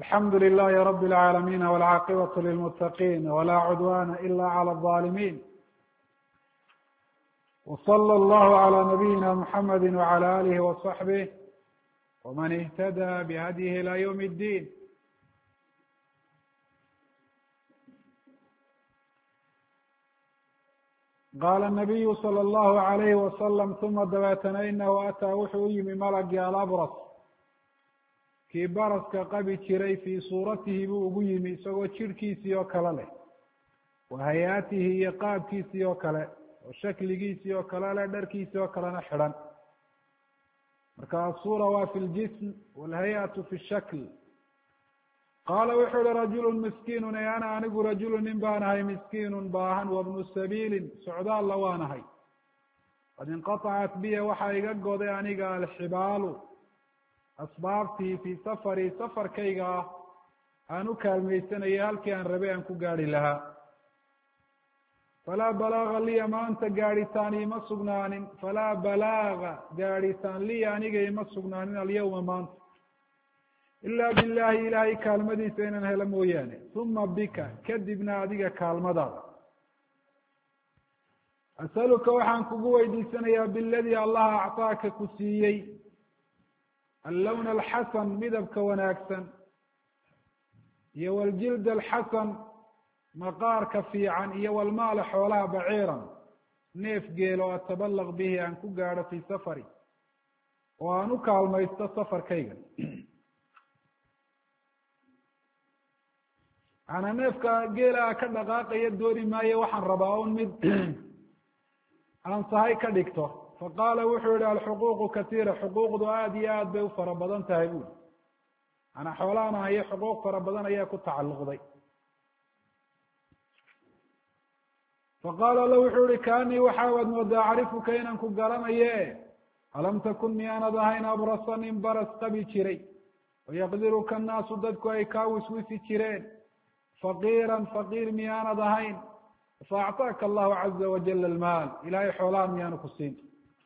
الحمد لله رب العالمين والعاقبة للمتقين ولا عدوان إلا على الظالمين وصلى الله على نبينا محمد وعلى آله وصحبه ومن اهتدى بهديه إلى يوم الدين. قال النبي صلى الله عليه وسلم ثم dabeetana inahu ataa wuxuu u yimi malagii alabras kii baraska qabi jiray fii suuratihi buu ugu yimi isagoo jirhkiisii oo kale leh wa hay-atihi iyo qaabkiisii oo kale oo shakligiisii oo kale leh dharkiisii oo kalena xidhan. marka asuura waa fi ljism walhay-atu fi shakl. qaala wuxuu uhi rajulu miskiinun e ana anigu rajulu nin baan ahay miskiinun baahan wabnu sabiilin socdaalla waan ahay qad inqatacat biya waxaa iga goday aniga alxibaalu asbaabtii fii safari safarkayga ah aan u kaalmaysanaya halkii aan rabay aan ku gaari lahaa. falaa balaaga liya maanta gaadhitaan ima sugnaanin falaa balaaga gaadhitaan liya aniga ima sugnaanin alyawma maanta ilaa billahi ilaahay kaalmadiisa inaan helo mooyaane uma bika kadibna adiga kaalmadaada. asaluka waxaan kugu weydiisanayaa biladii allaha acطaaka ku siiyey allawna alxasan midabka wanaagsan iyo waljild alxasan maqaarka fiican iyo walmaala xoolaha baciiran neef geelo atabalaq bihi aan ku gaadho fii safari oo aan u kaalmaysto safarkayga. macanaa neefka geela ka dhaqaaqaya dooni maayo waxaan rabaa un mid aan sahay ka dhigto. faqaala wuxuu yihi alxuquuqu katiira xuquuqdu aada iyo aad bay u fara badan tahay buuli. macanaa xoolahan ahayo xuquuq fara badan ayaa ku tacalluqday. faqaala la wuxuu yihi kaanii waxaawad moodaa acrifuka inaan ku garanaye alam takun miyaanad ahayn abrasa nin baras qabi jiray wayaqdiruka annaasu dadku ay kaa wiswisi jireen faqiiran faqiir miyaanad ahayn faacطaaka allahu caza wajala almaal ilaahay xoolahan miyaanu ku siin.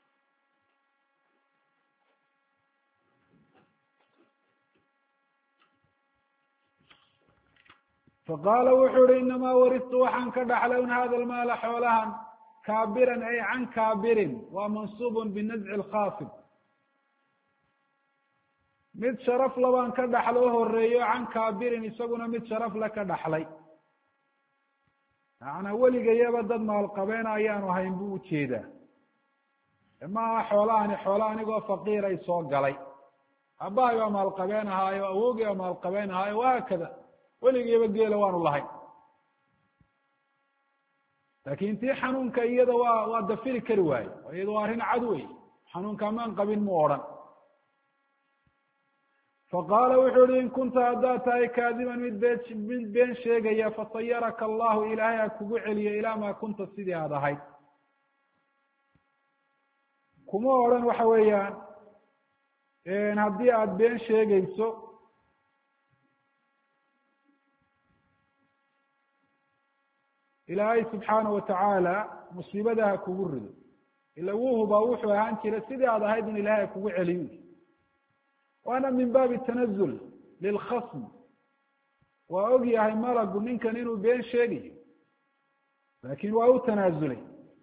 faqaala wuxuu uhi inamaa waristu waxaan ka dhaxlay un hada almaala xoolahan kaabiran ay can kaabirin waa mansuubun binazci lkhaafid mid sharaf labaan ka dhaxlo o horeeyo can kaabirin isaguna mid sharaf le ka dhaxlay. macnaa weligayaba dad maalqabeena ayaanu hayn buu ujeedaa maaha xoolahani xoola anigoo faqiiray soo galay aabbahay baa maalqabeen ahaayo awogii baa maalqabeen ahaayo wahaakada weligayaba geela waanu lahayn. laakin tii xanuunka iyada waa dafiri kari waaye iyada waa arrin cad wey xanuunka maan qabin mu odhan. faqaala wuxuu uhi in kunta haddaad tahay kaadiban mid been sheegaya fasayaraka allahu ilaahay ha kugu celiyo ilaa maa kunta sidii aad ahayd. kuma odhan waxa weeyaan haddii aada been sheegayso ilaahay subxaana watacaala musiibada ha kugu rido ila wuhubaa wuxuu ahaan jira sidii aad ahayd in ilahay ha kugu celiyo. waana min baabi tanazul lilkhasm waa og yahay malagu ninkan inuu been sheegayo laakin waa u tanaazulay.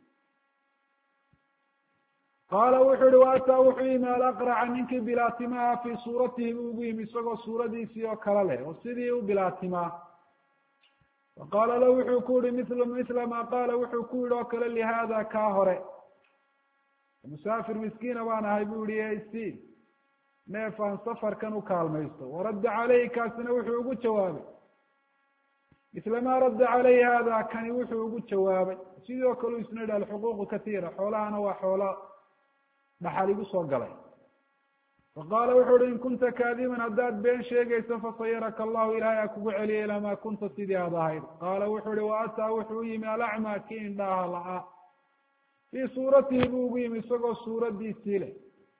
qaala wuxuu uhi waataa wuxuu yimi alaqraca ninkii bilaatimaha fii suuratihi buu ugu yimi isagoo suuradiisii oo kale leh oo sidii u bilaatimaa. faqaala la wuxuu ku yihi mithla ma qaala wuxuu ku yihi oo kale lihada kaa hore musaafir miskiina baan ahay bu yihi si neef aan safarkan u kaalmaysto. waradda caleyhi kaasina wuxuu ugu jawaabay misla ma radda caleyhi hada kani wuxuu ugu jawaabay sidoo kale isna yidhi alxuquuqu katiira xoolahana waa xoolo dhaxal igu soo galay. faqaala wuxuu uhi in kunta kaadiban haddaad been sheegayso fasayaraka allahu ilaahay ha kugu celiya ilaa maa kunta sidii aad ahayd. qaala wuxuu uhi wa ataa wuxuu u yimi alacmaa kii indhaaha la-a fii suuratihi buu ugu yimi isagoo suuradiisii leh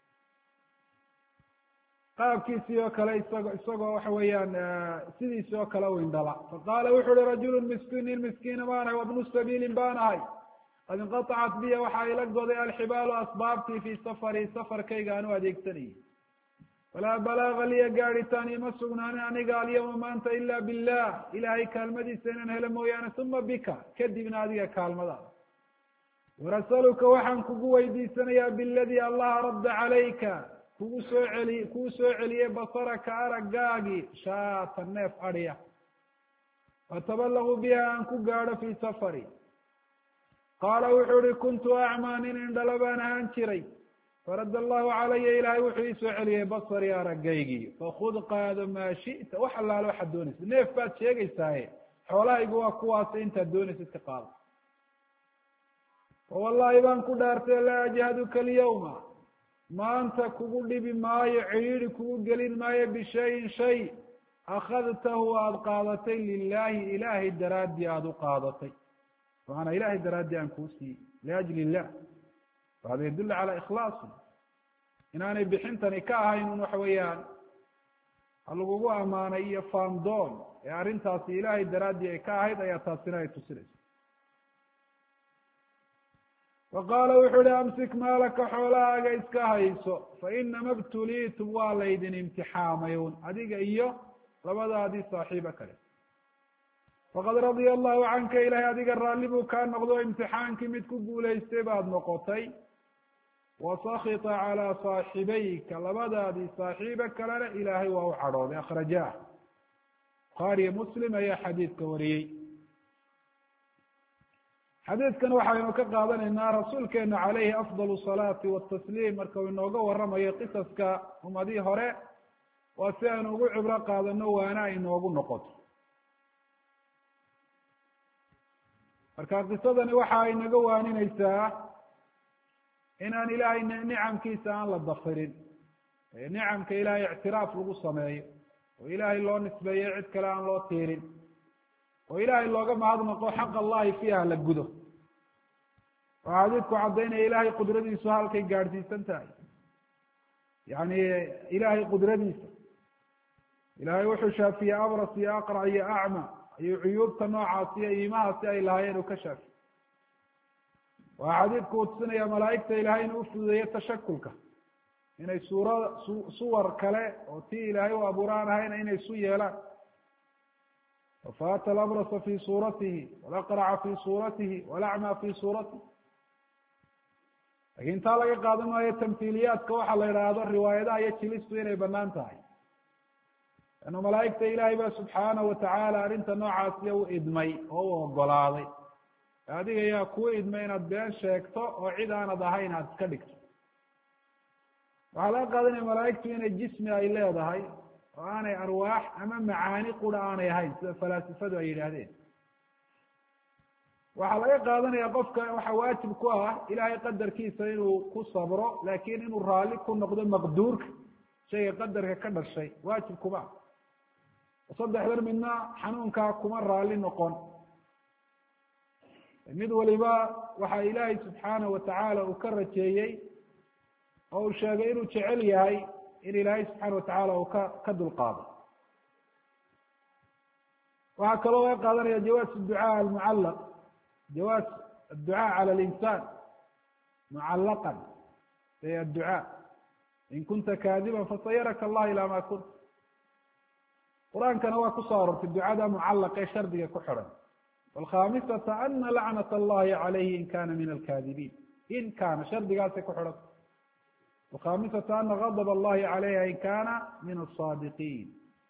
qaabkiisii oo kale isagoo waxa weeyaan sidiisi oo kale u indhala. faqaala wuxu uhi rajulu miskiin nin miskiina baan ahay wabnu sabiilin baan ahay qad inqatacat biya waxaa ila goday alxibaalu asbaabtii fii safari safarkayga aan u adeegsanayay falaa balaaga liya gaadhitaan ima sugnaanin aniga alyawma maanta ila billah ilaahay kaalmadiisa inaan helo mooyaane uma bika kadibna adiga kaalmadaada warasaluka waxaan kugu weydiisanayaa biladii allaha radda calayka kuu soo celiyey basaraka aragaagii shaata neef adhiya fatabalagu biha aan ku gaadho fii safari qaala wuxuu uhi kuntu acmaa nin indhala baan ahaan jiray faradda allahu calaya ilaahay wuxuu ii soo celiyey basarii aragaygii fakud qaado maa shi'ta wax allaale waxaad doonaysa neef baad sheegaysaaye xoolahaygu waa kuwaasa intaad doonaysid ka qaado wawallahi baan ku dhaartay laa ajhaduka alyawma maanta kugu dhibi maayo cidhiidhi kugu gelin maayo bishayin shay akhadtahu aada qaadatay lilahi ilaahay daraaddii aada u qaadatay macanaa ilahay daraaddii aan kuu siiyey liajli illah hada yadul calى ikhlaasi inaanay bixintani ka ahayn un waxa weeyaan halagugu amaanay iyo faandoon ee arrintaasi ilaahay daraaddii ay ka ahayd ayaa taasina ay tusinaysa waqaala wuxuu uhi amsik maalaka xoolahaaga iska hayso fainama btuliitum waa laydin imtixaamayun adiga iyo labadaadii saaxiibo kale faqad radia allahu canka ilahay adiga raalli buu kaa noqdo imtixaankii mid ku guulaystay baad noqotay wasakita calaa saaxibayka labadaadii saaxiibo kalena ilaahay waa u cadhooday akhrajaah bukhaariyo muslim ayaa xadiidka wariyey xadiidkan waxaynu ka qaadanaynaa rasuulkeena calayhi afdal salaati watasliim marka uu inooga waramayo qisaska ummadii hore waa si aynu ugu cibro qaadano waana ay noogu noqoto marka qisadani waxa ay naga waaninaysaa inaan ilaahay nicamkiisa aan la dafirin nicamka ilaahay ictiraaf lagu sameeyo oo ilaahay loo nisbeeyo cid kale aan loo tiirin oo ilaahay looga mahadnaqo xaq allahi fiiha la gudo waxaa xadiidku caddaynaya ilaahay qudradiisu halkay gaadhsiisan tahay yani ilaahay qudradiisa ilaahay wuxuu shaafiyey abras iyo aqrac iyo acma ayuu cuyuubta noocaasi iyo iimahaasi ay lahaayeen uu ka shaafiye waxaa xadiidku uu tusinaya malaa'igta ilaahay inuu ufududeeyo tashakulka inay suwar kale oo tii ilaahay u abuuraan ahayna inay isu yeelaan faata alabrasa fi suuratihi walaqraca fi suuratihi walacma fi suuratihi lakin taa laga qaadan maayo tamhiiliyaadka waxaa la idhaahdo riwaayadaha iyo jilistu inay banaan tahay lanu malaa'igta ilaahay ba subxaanahu watacaala arrinta noocaasiya u idmay oo u ogolaaday adiga yaa kuu idmay inaad been sheegto oo cid aanad ahayn aada iska dhigto waxaa laga qaadanaya malaa'igtu inay jismi ay leedahay oo aanay arwaax ama macaani qura aanay ahayn sida falaasifadu ay yidhaahdeen waxaa laga qaadanaya qofka waxa waajib ku ah ilaahay qadarkiisa inuu ku sabro laakin inuu raalli ku noqdo maqduurka shayga qadarka ka dhashay waajib kuma saddexdan midna xanuunkaa kuma raalli noqon mid waliba waxa ilaahay subxaanahu watacaala uu ka rajeeyey oo uu sheegay inuu jecel yahay in ilaahay subxaana watacaala uu ka dulqaado waxaa kaloo laga qaadanaya jawaaz ducaa almucallaq jawaaz adducaa cala alinsaan mucallaqan ay adducaa in kunta kaadiban fasayaraka allah ilaa ma kunt qur-aankana waa kusoo arortay ducada mucallaq ee shardiga ku xiran waalkhamisata ana lacnat allahi calayhi in kana min alkaadibiin in kana shardigaasay ku xiran waalkhamisata ana gadab allahi calayha in kana min alsaadiqiin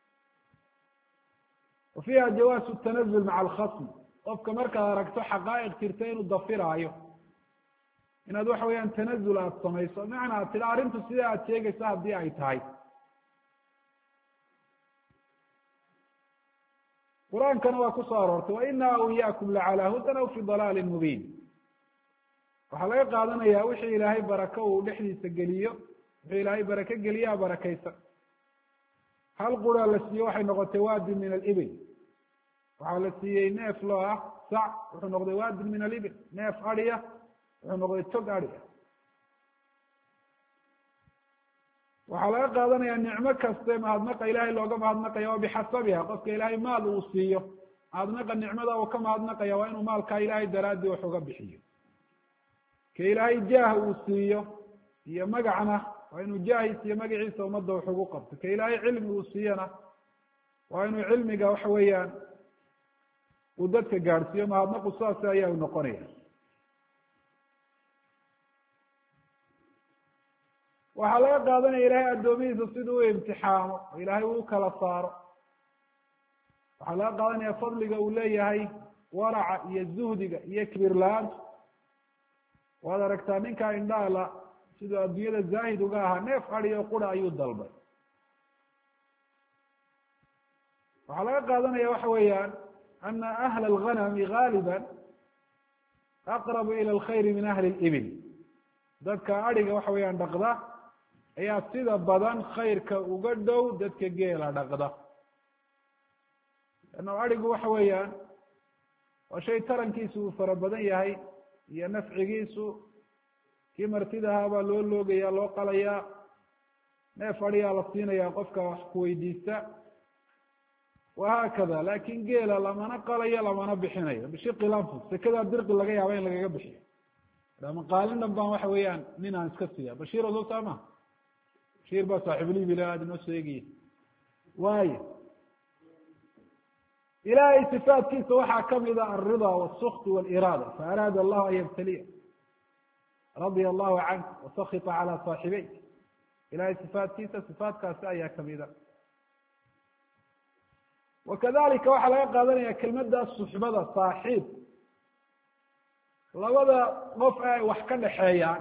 wa fiiha jawaazu tanazul maca alkhasm qofka markaad aragto xaqaa'iq jirta inuu dafiraayo inaad waxa weeyaan tanazul aada samayso macna ad tidha arrintu sidaa aada sheegaysa haddii ay tahay qur-aankana waa kusoo aroortay waina aw iyaakum lacalaa hudan aw fi dalaalin mubiin waxaa laga qaadanaya wixii ilaahay barako uu dhexdiisa geliyo wixii ilaahay barako geliyaa barakaysan hal quraa la siiye waxay noqotay waadin min alibil waxaa la siiyey neef loo ah sac wuxuu noqday waadin min alibil neef adiya wuxuu noqday tog adiya waxaa laga qaadanaya nicmo kaste mahadnaqa ilaahay looga mahadnaqaya waa bixasabiha qofka ilaahay maal uu siiyo mahadnaqa nicmada uu ka mahadnaqaya waa inuu maalkaa ilaahay daraadii wax uga bixiyo ka ilaahay jaah uu siiyo iyo magacna waa inuu jaahis iyo magaciisa ummadda wax ugu qabto ka ilaahay cilmi uu siiyana waa inuu cilmiga waxa weeyaan uu dadka gaadhsiiyo mahadnaqu saasi ayaa u noqonaya waxaa laga qaadanaya ilaahay addoomihiisa siduu u imtixaamo oo ilaahay uu kala saaro waxaa laga qaadanaya fadliga uu leeyahay waraca iyo zuhdiga iyo kibir la-aanta waad aragtaa ninkaa indhaala siduu adduunyada zaahid uga ahaa neef adiyo qura ayuu dalbay waxaa laga qaadanaya waxa weeyaan ana ahla alghanami gaaliba aqrabu ila alkhayri min ahli libil dadka adhiga waxa weeyaan dhaqda ayaa sida badan khayrka uga dhow dadka geela dhaqda ano adhigu waxa weeyaan waa shay tarankiisu uu fara badan yahay iyo nafcigiisu kii martidahaa baa loo loogaya loo qalayaa neef adhiyaa la siinayaa qofka wax kuweydiista wahaakada laakin geela lamana qalayo lamana bixinayo bishiqi lanfus sekadaa dirqi laga yaaba in lagaga bixiyo maqaalin dhan baan waxa weeyaan nin aan iska siiya bashiir odo saama bashiir baa saaxibulibil aada inoo sheegaya waayo ilaahay sifaatkiisa waxaa kamida alrida wasukt waliraada faaraada allahu an yabtaliya radia allahu canka wasakita calaa saaxibeyk ilahay sifaatkiisa sifaatkaasi ayaa kamida wakadalika waxaa laga qaadanaya kelmada suxbada saaxiib labada qof ay wax ka dhexeeyaan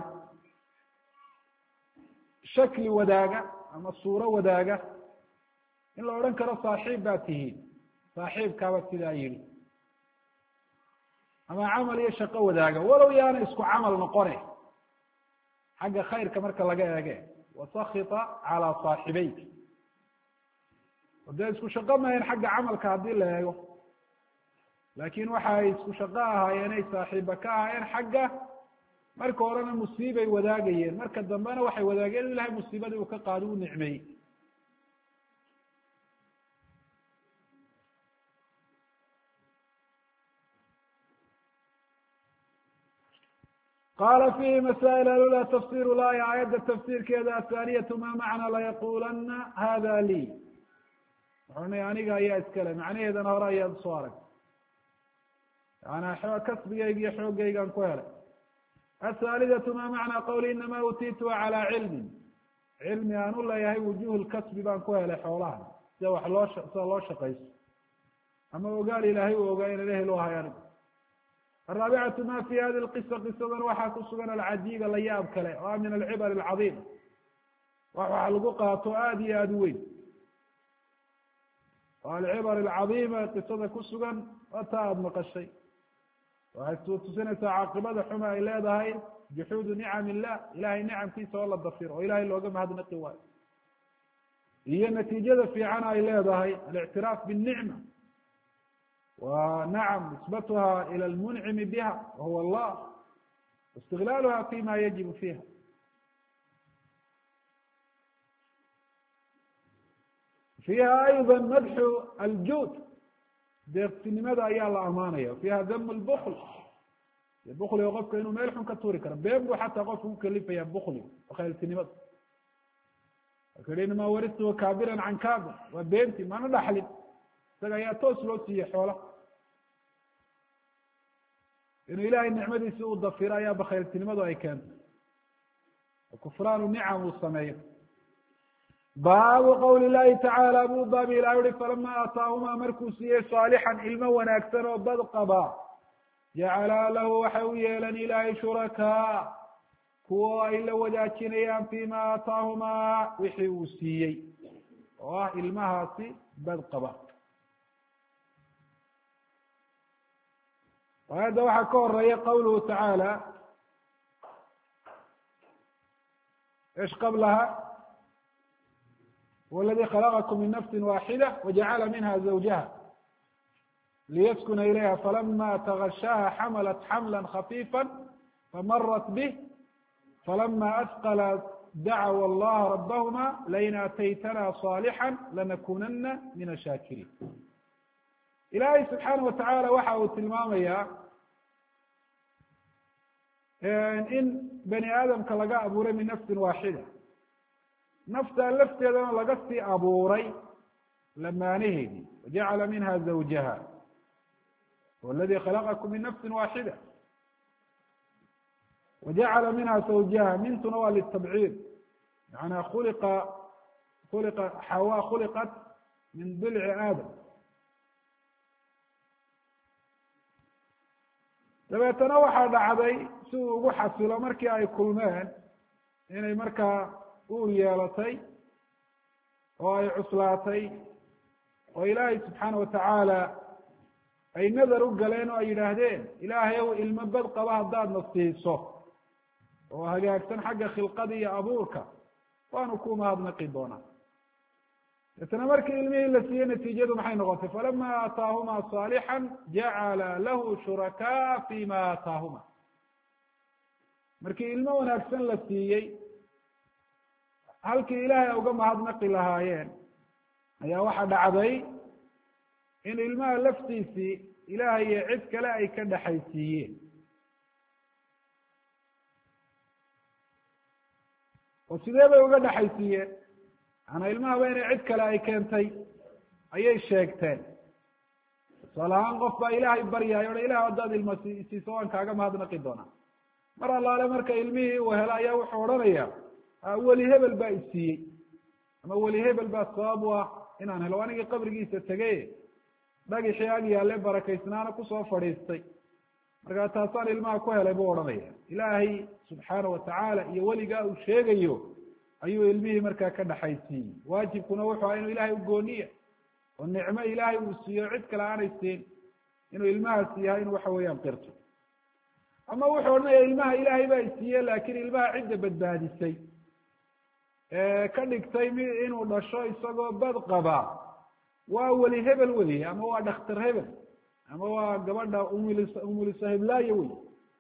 shakli wadaaga ama suuro wadaaga in la odhan karo saaxiib baa tihiin saaxiibkaaba sidaa yidhi ama camal iyo shaqo wadaaga walow yaana isku camal noqone xagga khayrka marka laga eege wasakita calaa saaxibeyk dee isku shaqo mahayn xagga camalka haddii la eego laakin waxa ay isku shaqo ahaayeen ay saaxiiba ka ahaayeen xagga marka horena musiibay wadaagayeen marka dambena waxay wadaageen in ilahay musiibadii uu ka qaado u nicmeeyey qala fihi masaa'il alula tafsir laaya aayadda tafsiirkeeda athaaniyatu ma macna layaqulana hada lii wuxuuna aniga ayaa iskale macnaheedana hore ayaad usoo arag yaana kasbigayga iyo xoogaygaan ku helay athaalidatu ma macna qawli inama utiitu calaa cilmin cilmi aan u leeyahay wujuh lkasbi baan ku helay xoolaha sida wax sida loo shaqayso ama ogaal ilaahay u ogaa inan ehel u ahay anigu araabicatu ma fi hadi lqisa qisadan waxaa ku sugan alcajiiba la yaab kale oo ah min alcibar alcadiima waxa lagu qaato aada iyo aada u weyn alcibar alcadiima qisada ku sugan waata aada maqashay waxay tusinaysaa caaqibada xuma ay leedahay juxuudu nicam illah ilahay nicamkiisa oo la dafiro oo ilahay looga mahadnaqi waayo iyo natiijada fiican ay leedahay alictiraaf binicma wa nacam nisbatuha ila lmuncimi biha wahuwa allah waistigilaaluha fima yajibu fiha fiiha ayضa madxu aljuud deeqsinimada ayaa la amaanaya fiiha dam lbukl bukliga qofka inuu meel xun ka tuuri karo been buu xataa qofka ku kalifaya bukliga wakhayltinimada marka yihi inama waristuhu kaabiran can kaabir waa beenti mana dhaxlin isaga ayaa toos loo siiyey xoola inuu ilahay nicmadiisi uu dafiro ayaa bakhayltinimadu ay keentay kufraanu nicam uu sameeyo baabu qawli llahi tacaala buu baab ilah uhi falama aataahumaa markuu siiyey saalixan ilmo wanaagsan oo bad qaba jacalaa lahu waxay u yeelan ilaahay shurakaa kuwo ay la wadaajinayaan fima aataahumaa wixii uu siiyey oo ah ilmahaasi bad qaba aayadda waxaa ka horeeya qawluhu tacaala ish qablaha هو الذي خلقكم من نفس واحدة وجعل منها زوجها ليسكن إليها فلما تغشاها حملت حملا خفيفا فمرت به فلما أثقلت دعوا الله ربهما لئن آتيتنا صالحا لنكونن من الشاكرين إلهي سبحانه وتعالى waxa uu tilmaamaya in bani aadamka laga abuuray min nafsin waaxida naftaa lafteedana laga sii abuuray lamaanaheedii wajacala minha zawjaha waladi khalaqakum min nafsi waaxida wajacala minha zawjaha mintuna waa litabciid macnaa khuliqa xawa khuliqat min dilci aadam dabeetana waxaa dhacday si uu ugu xasilo markii ay kulmeen inay markaa uur yeelatay oo ay cuslaatay oo ilaahay subxaana watacaala ay nadar u galeen oo ay yidhaahdeen ilaahay ow ilmo bad qaba haddaadna siiso oo hagaagsan xagga khilqada iyo abuurka waanu ku mahadnaqi doonaa deetana markii ilmihii la siiyey natiijadu maxay noqotay falama aataahuma صaalixا jacala lahu shurakaa fima aataahuma markii ilmo wanaagsan la siiyey halkii ilaahay ay uga mahadnaqi lahaayeen ayaa waxa dhacday in ilmaha laftiisii ilaahay iyo cid kale ay ka dhexaysiiyeen oo sidee bay uga dhexaysiiyeen maanaa ilmahaba inay cid kale ay keentay ayay sheegteen tusaale ahaan qof baa ilaahay baryahay o ilah haddaad ilma siiso waan kaaga mahadnaqi doonaa mar allaale marka ilmihii uu helo ayaa wuxuu odhanaya weli hebel baa isiiyey ama weli hebel baa sabab u ah inaan helo anigii qabrigiisa tegay dhagixii ag yaalle barakaysnaana kusoo fadhiistay markaa taasaan ilmaha ku helay buu odhanaya ilaahay subxaana watacaala iyo weligaa uu sheegayo ayuu ilmihii markaa ka dhexaysiiyey waajibkuna wuxuu aha inuu ilaahay ugooniya oo nicmo ilaahay uu siiyo cid kale aanay siin inuu ilmahaas yahay inuu waxa weeyaan qirto ama wuxuu odhanaya ilmaha ilaahay baa isiiye laakiin ilmaha cidda badbaadisay ka dhigtay mid inuu dhasho isagoo bad qaba waa weli hebel wey ama waa dhakhtar hebel ama waa gabadha umulisa heblaayo wey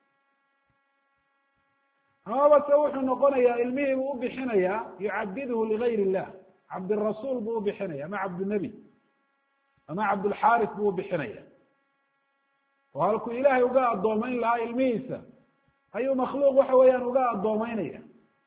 amaba se wuxuu noqonayaa ilmihii buu ubixinayaa yucabidhu ligayr illah cabdirasuul buu ubixinaya ama cabdnebi ama cabdulxaaris buu ubixinaya oo halkuu ilaahay uga addoomeyn lahaa ilmihiisa ayuu makhluuq waxa weeyaan uga addoomeynaya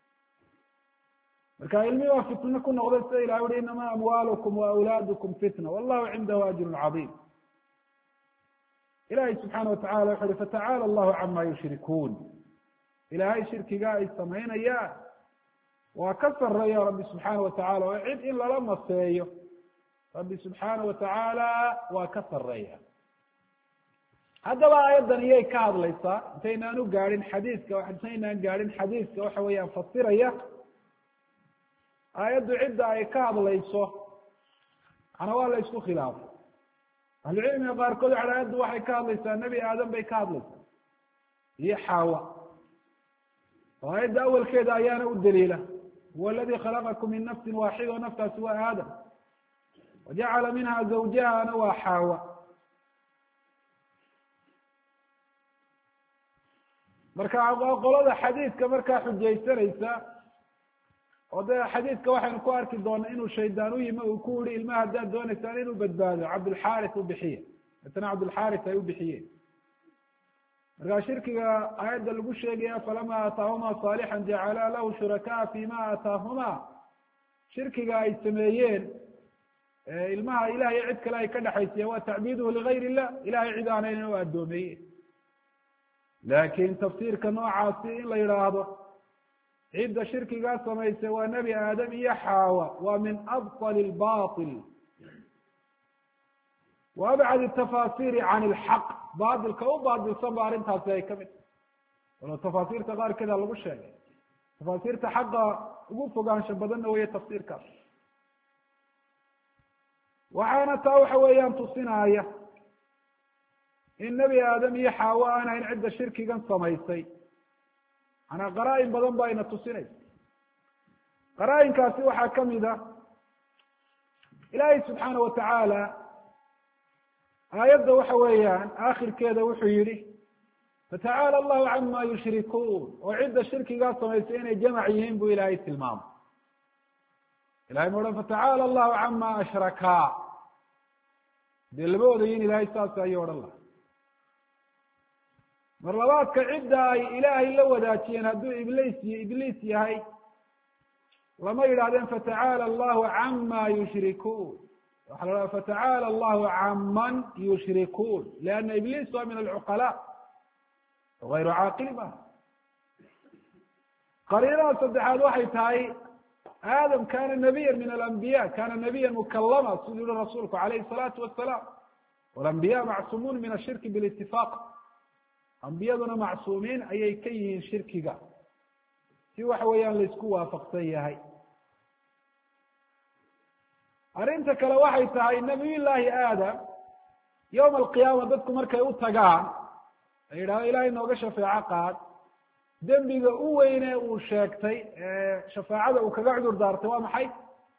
marka ilmihii waa fitno ku noqday sida ilahay uhi inama amwaalukum waawlaadukum fitna wallahu cindahu ajrun cadiim ilahay subxaana watacala wuxu uhi fatacaala allahu cama yushrikuun ilaahay shirkiga ay samaynayaan waa ka sareeya rabbi subxaana watacala oo cid in lala maseeyo rabbi subxaana watacaala waa ka sareeya haddaba aayaddan iyay ka hadlaysaa intaynaan u gaadhin xadiiska intaynaan gaadhin xadiiska waxa weeyaan fasiraya aayaddu cidda ay ka hadlayso ana waa la isku khilaafay ahlucilmiga qaarkood waxa aayaddu waxay ka hadlaysaa nebi aadam bay ka hadlaysaa iyo xaawa oo aayadda awalkeeda ayaana u daliila huwa aladi khalaqakum min nafsin waaxida o naftaasi waa aadam wajacala minha zawjahana waa xaawa marka qolada xadiidka markaa xujaysanaysa oo dee xadiidka waxaynu ku arki doonaa inuu shaydaan u yimi uu ku yihi ilmaha haddaad doonaysaan inuu badbaado cabdulxaaris u bixiye deetana cabdulxaaris ay u bixiyeen markaa shirkiga aayadda lagu sheegaya falama aataahuma صaalixا jacala lahu shurakaa fima aataahuma shirkiga ay sameeyeen ilmaha ilahay cid kale ay ka dhexaysiiyeen waa tacbiiduhu ligayr illah ilahay cid aanayna u addoomeeye laakin tafsiirka noocaasi in la yidhaahdo cidda shirkigaa samaysay waa nebi aadam iyo xaawa waa min abطl اbaطil wa abcad الtafasiri can اlxaq batilka u baadilsan ba arrintaasi ay kamid walo tafaasiirta qaarkeeda lagu sheegay tafaasiirta xaqa ugu fogaansho badanna weeye tafsiirkaas waxaana taa waxa weeyaan tusinaya in nebi aadam iyo xaawo aan hayn cidda shirkigan samaysay manaa qaraa-in badan ba ayna tusinaysa qaraa-inkaasi waxaa kamid a ilaahay subxaana watacaala aayadda waxa weeyaan aakhirkeeda wuxuu yihi fatacaala allahu cama yushrikuun oo cidda shirkigaa samaysay inay jamac yihiin buu ilaahay tilmaamay ilahay ma odhan fatacaala allahu cama ashrakaa dee lama odayin ilahay saas ayuu odhan laha mar labaadka cidda ay ilaahay la wadaajiyeen hadduu ibliis yahay lama yidhahdeen fatacaalى allahu cama yushrikuun waxa la dhaha fatacaalى allahu caman yushrikuun lianna ibliis waa min alcuqalaa gayru caaqili ma qariinada saddexaad waxay tahay aadam kana nabiya min alambiya kana nabiya mukalama siduu yihi rasuulku alayhi الsalaatu wasalaam walambiya macsuumuun min ashirki bilitifaaq ambiyaduna macsuumiin ayay ka yihiin shirkiga si waxa weeyaan laisku waafaqsan yahay arrinta kale waxay tahay nabiy llaahi aadam yowma alqiyaama dadku markay u tagaan ay yidhahdo ilahay nooga shafeeco qaad dembiga u weyne uu sheegtay shafaacada uu kaga cudur daartay waa maxay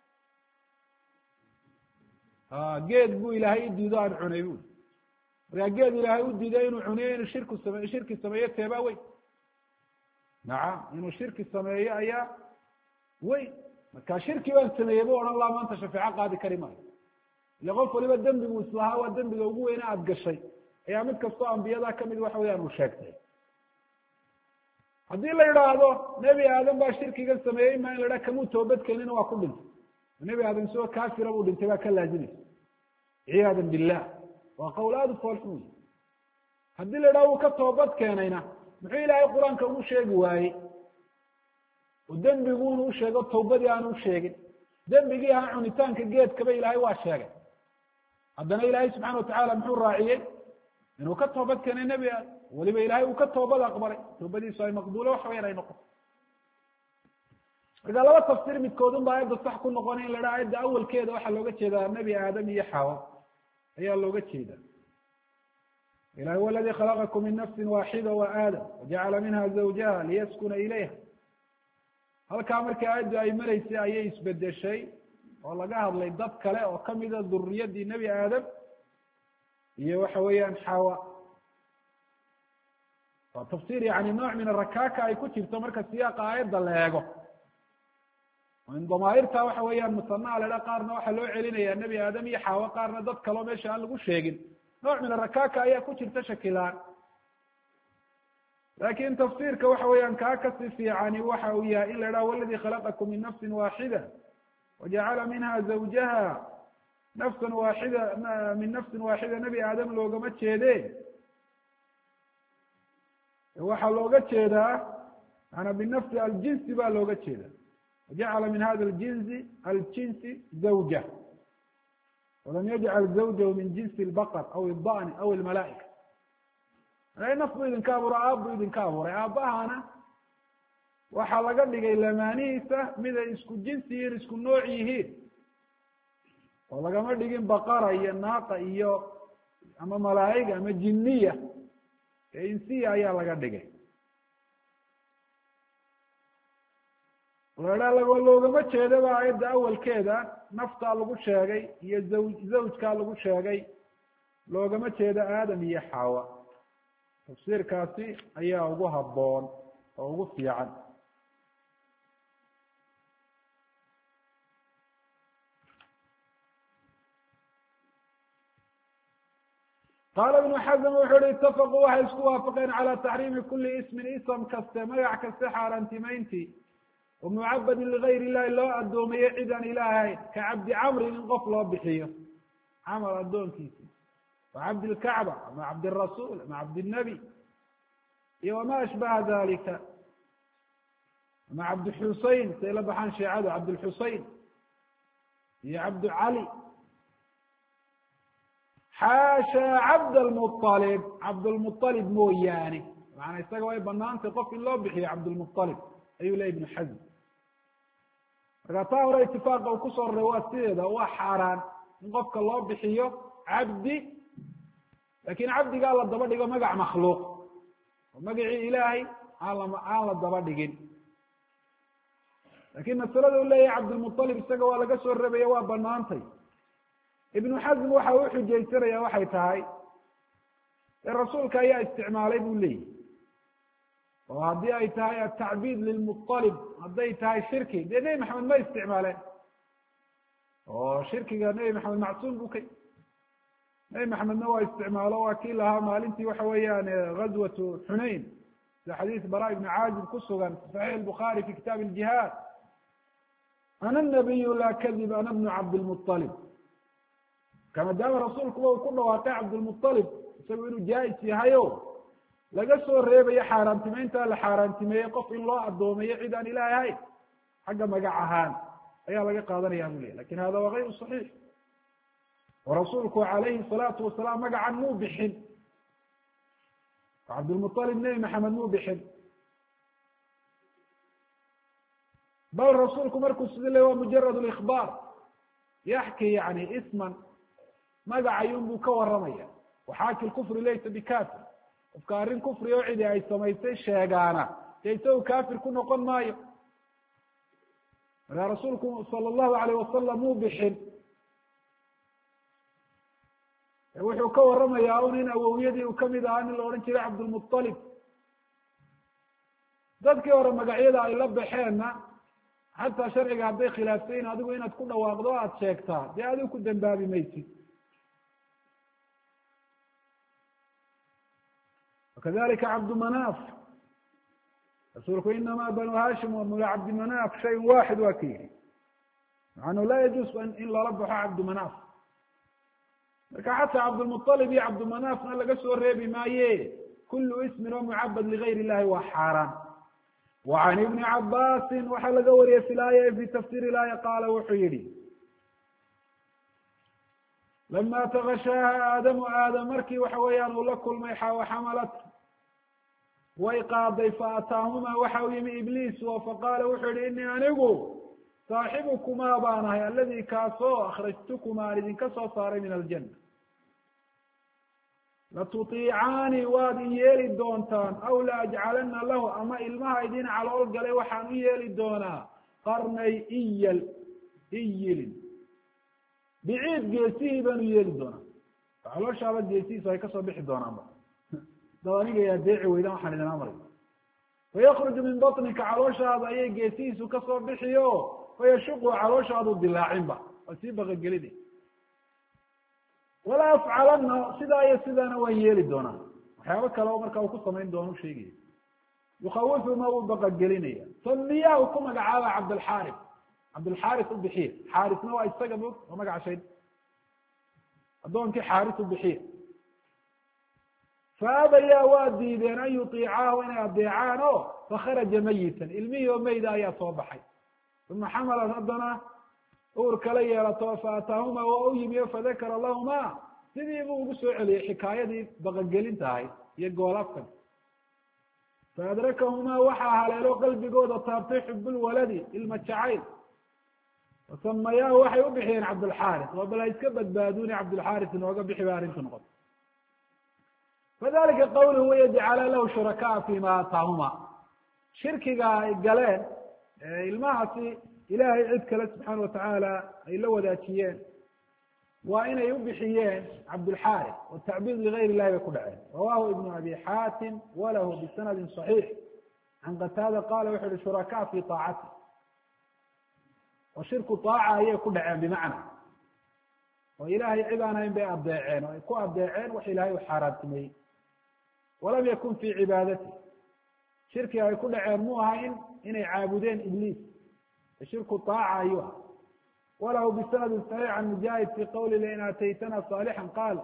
geed buu ilaahay u diido aan cunay bui markaa geed ilaahay u diiday inuu cuniyo inuu shirki sameeyo teebaa weyn nacam inuu shirki sameeyo ayaa weyn marka shirki baan sameeyey bu odhan laha maanta shafeeco qaadi kari maayo ile qof waliba dembigu islahaa waa dembiga ugu weyne aada gashay ayaa mid kastoo ambiyada kamid waxa weyaan uu sheegtay haddii la yidhaahdo nebi aadam baa shirkigan sameeyey ma in la idhaha kamuu toobadkeenina waa ku dhintay nebi aadam isagoo kafira buu dhintay baa ka laazimaysa ciyaada billah waa qowl aada u foolxun wey haddii la yidhahdo uu ka toobad keenayna muxuu ilaahay qur-aanka ugu sheegi waayey oo dembiguunu u sheego tawbadii aanu usheegin dembigii aha cunitaanka geedkaba ilaahay waa sheegay haddana ilaahay subxana watacala muxuu raaciyey inuu ka toobad keenay nebi aadam weliba ilaahay uu ka toobad aqbalay toobadiisu ay maqbuulo waxa weyaan ay noqoto marka laba tafsiir midkoodun ba aayadda sax ku noqonay in la dhaha aayadda awalkeeda waxaa looga jeedaa nebi aadam iyo xawa ayaa looga jeedaa ilahi huwa aladi khalaqakum min nafsi waaxida wa aadam wajacala minha zawjaha liyaskuna ilayha halkaa markii aayaddu ay maraysay ayay isbedeshay oo laga hadlay dad kale oo kamida duriyadii nebi aadam iyo waxa weeyaan xawa waa tafsir yani nooc min arakaka ay ku jirto marka siyaaqa aayadda la eego in damaairta waxa weeyaan musanaa la dha qaarna waxaa loo celinaya nebi aadam iyo xawa qaarna dad kaleo meesha aan lagu sheegin nooc min arakaka ayaa ku jirta shakilaan lakin tafsirka waxa weeyaan kaa kasi fiicani waxa uu yahay in la dhaha waladi khalaqakum min nafsi waaxida wajacala minha zawjaha nafsan waaxida min nafsin waaxida nebi aadam loogama jeede waxaa looga jeedaa maana binafsi aljinsi baa looga jeeda wajacala min hada aljinsi zawja walam yajcal zawjahu min jinsi lbaqar aw idani aw ilmalaaika naf buu idinka abuuray aab buu idinka abuuray aabbahana waxaa laga dhigay lamaanihiisa mid ay isku jinsi yihiin isku nooc yihiin oo lagama dhigin baqara iyo naaqa iyo ama malaa'iga ama jiniya ee insiya ayaa laga dhigay loogama jeedaba aayadda awalkeeda naftaa lagu sheegay iyo zawjkaa lagu sheegay loogama jeedo aadam iyo xawa tafsiirkaasi ayaa ugu habboon oo ugu fiican qaala ibnu xazm wuxuu uhi itafaquu waxay isku waafaqeen calى taxriimi kuli ismin ism kaste magac kaste xaaraantimeyntii oo mucabadin ligayr illahi loo addoomayo cid aan ilaah ahayn ka cabdi camrin in qof loo bixiyo camal addoonkiisa wa cabdi lkacba ama cabdirasuul ama cabdinabi iyo wama ashbaha dalika ama cabdixusein say la baxaan shiicadu cabdilxusein iyo cabdu cali xaasha cabdlmualib cabdlmualib mooyaane maana isaga way banaantay qof in loo bixiyo cabdlmualib ayuu leya ibnu xazm marka taa hore itifaaqa uu kusoo raray waa sideeda waa xaaraan in qofka loo bixiyo cabdi lakin cabdigaa la daba dhigo magac makhluuq oo magacii ilaahay aan la daba dhigin lakin masalada u leeyahay cabdlmualib isaga waa laga soo rabaya waa banaantay ibnu xazm waxa u xujaysanaya waxay tahay ee rasuulka ayaa isticmaalay buu leeyahy oo haddii ay tahay atacbiid lilmualib hadday tahay shirki dee nebi maxamed ma isticmaaleen oo shirkiga nebi maxamed macsuum buu ka nebi maxamedna waa isticmaalo waa kii lahaa maalintii waxa weeyaan gazwatu xunain sida xadiis bara ibn caazib ku sugan fi saxiix الbukhaari fi kitaab الjihaad ana nabiyu laa kadib ana bnu cabdilmuطalib maadaama rasuulkuba uu ku dhawaaqay cabdilmuطalib isagu inuu jaa-is yahayo laga soo reebayo xaaraantimeynta la xaaraantimeeyey qof in loo addoomeeyo cid aan ilaah ahayn xagga magac ahaan ayaa laga qaadanaya bu lehy lakin hada waa gayru صaxiix oo rasuulku calayhi الsalaatu wasalaam magacan muu bixin cabdilmuطalib nebi maxamed muu bixin bal rasuulku markuu sida le waa mujarad اlإkbaar yaxki yani isman magacayun buu ka waramaya waxaaki lkufri laysa bikafir qofka arrin kufri oo cidi ay samaysay sheegaana dee isagu kafir ku noqon maayo markaa rasuulku sala allahu alayh wasalam muu bixin wuxuu ka waramayaa un in awowyadii uu kamid ahaa nin la odhan jiray cabdilmuطalib dadkii hore magacyada ay la baxeenna xataa sharciga hadday khilaafsayin adigu inaad ku dhawaaqdo o aada sheegtaa dee adigu ku dembaabi maysid wakadalika cabdumanaf rasuulku inama banu hashim wa mula cabdimanaf shayun waxid waa ka yihi macanau laa yajuus in lala baxo cabdumanaf marka xataa cabdilmuطalib iyo cabdumanafna laga soo reebi maaye kulu ismin oo mucabad ligayr illahi waa xaaraan وعn iبن cabasi waxaa laga wariyey fi laaya fi tafsir ilaaya qaala wuxuu yihi lama takashaaha aadamu aadam markii waxa weeyaan uu la kulmay xamalat way qaaday faataahuma waxa u yimi ibliis oo faqaala wuxuu yihi inii anigu saaxibukumaa baan ahay aladi kaasoo akrajtukumaa aan idinka soo saaray min aljana latuطiicaani waad i yeeli doontaan aw laajcalana lahu ama ilmaha idin calool galay waxaan u yeeli doonaa qarnay iyilin biciid geesihii baan u yeeli doonaa calooshaaba geesihiisu ay kasoo bixi doonaanba dad aniga yaa deeci weydan waxaan idin amray fayakruju min baطnika calooshaada ayay geesihiisu kasoo bixiyo fayashuqu calooshaadu dilaacinba waa sii baqagelina walaa afcalana sidaa iyo sidaana waan yeeli doonaa waxyaabo kale oo markaa uu ku samayn doono u sheegaya yukawifuhuma wuu baqagelinaya samiyahu ku magacaaba cabdilxaris cabdilxaris u bixiya xaarisna waa isaga mog waa magaca shayd addoonkii xaaris u bixiya faabayaa waa diideen an yutiicaahu inay adeecaan o fakharaja mayitan ilmihii oo meyda ayaa soo baxay uma xamalat haddana uur kala yeelato faataahuma waa u yimi o fadakara lahuma sidii buu ugu soo celiyey xikaayadii baqagelinta ahayd iyo goolafkan faadrakahuma waxaa haleelo qalbigooda taabtay xubbulwaladi ilma jacayl wasamayaahu waxay u bixiyeen cabdilxaris oo bal ha iska badbaaduni cabdilxaris inooga bixi ba arrintu noqotay fadalika qawluhu wayajcala lahu shurakaa fima aataahuma shirkiga ay galeen ilmahaasi ilahay cid kale subxaana watacaala ay la wadaajiyeen waa inay u bixiyeen cabdilxaris oo tacbiid ligayr illahi bay ku dhaceen rawahu ibnu abi xaatim walahu bisanadi صaxiix can qataada qala wuxu uhi shurakaa fi طaacati oo shirku طaaca ayay ku dhaceen bimacna oo ilahay cid aan hayn bay adeeceen oo ay ku adeeceen wax ilahay u xaaraantimeeyey walam yakun fi cibaadati shirkiga ay ku dhaceen mu ahayn inay caabudeen ibliis shirku طaaca ayuu ah walahu bisanadi صaxiix can mujaahid fi qawli lain aataytana صaalixا qaal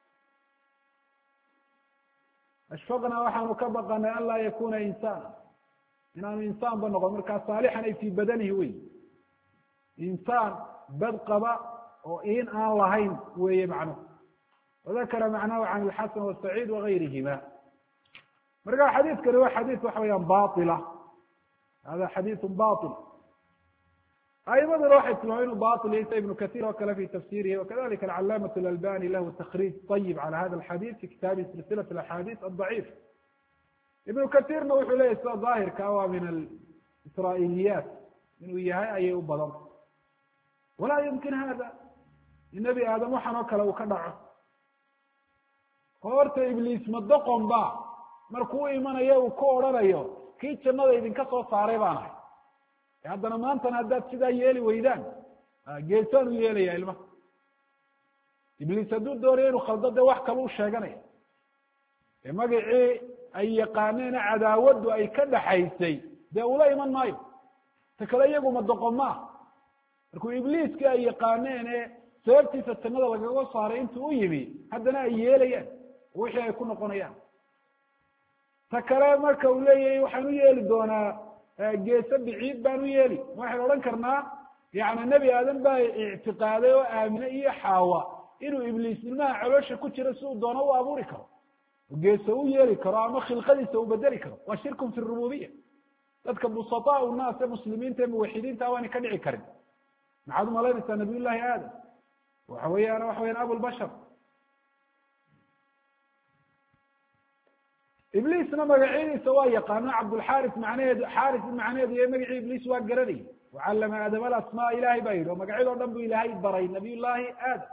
ashfaqnaa waxaanu ka baqanay an laa yakuna insaan inaanu insaan ba noqon markaa saalixan ay fii badanihi wey insaan bad qaba oo in aan lahayn weeye macnuhu wadakara macnahu can ilxasan wasaciid wagayrihima marka xadiidkani waa xadiid waxa weyaan baila hada xadiidu bail aimaduna waxay tilmaameen inu bail isa ibnu kaثيir oo kale fi tafsirihi wakadalika alcalaamaة اlalbani lahu takriij طayib calى hada alxadيث fi kitaabi silsilaة اaxaadiث aضaciif ibnu kaثiirna wuxuu leyahy sida daahirka waa min alisra'iliyaat inuu yahay ayay u badan walaa yumkin hada in nebi aadam waxaan oo kale uu ka dhaco oo horta ibliis ma doqon ba markuu imanayo uu ku odhanayo kii jannada idinka soo saaray baan ahay haddana maantana haddaad sidaa yeeli weydaan geesaan u yeelaya ilmaha ibliis hadduu doonayo inuu khaldo dee wax kale u sheeganaya ee magacii ay yaqaaneena cadaawaddu ay ka dhaxaysay dee ula iman maayo ta kale iyaguma doqon maa markuu ibliiskii ay yaqaaneen ee sababtiisa jannada lagaga saaray intuu u yimi haddana ay yeelayaan wixii ay ku noqonayaan. ta kale marka uu leeyahay waxaan u yeeli doonaa geese biciid baan u yeeli, waxaynu odhan karnaa yani nebi aadan baa ictiqaaday oo aamine iyo xaawa inuu ibliis ilmaha caloosha ku jira si uu doono u abuuri karo, geese u yeeli karo ama khilqadiisa u bedeli karo. waa shirkun fi rububiya. dadka busataa naas ee muslimiinta ee muwaxidiinta waana ka dhici karin. maxaad umalaynaysaa nabiy llahi aadam waxa weeyaan abulbashar. ibliisna magacyadiisa waa yaqaano, cabdulxaris macnaheedu xaris macnaheedu iyo magacii ibliis waa garanayay. wacallama aadama alasmaa ilahay baa yidhi oo magacyadoo dhan bu ilaahay baray nabiy llahi aadam.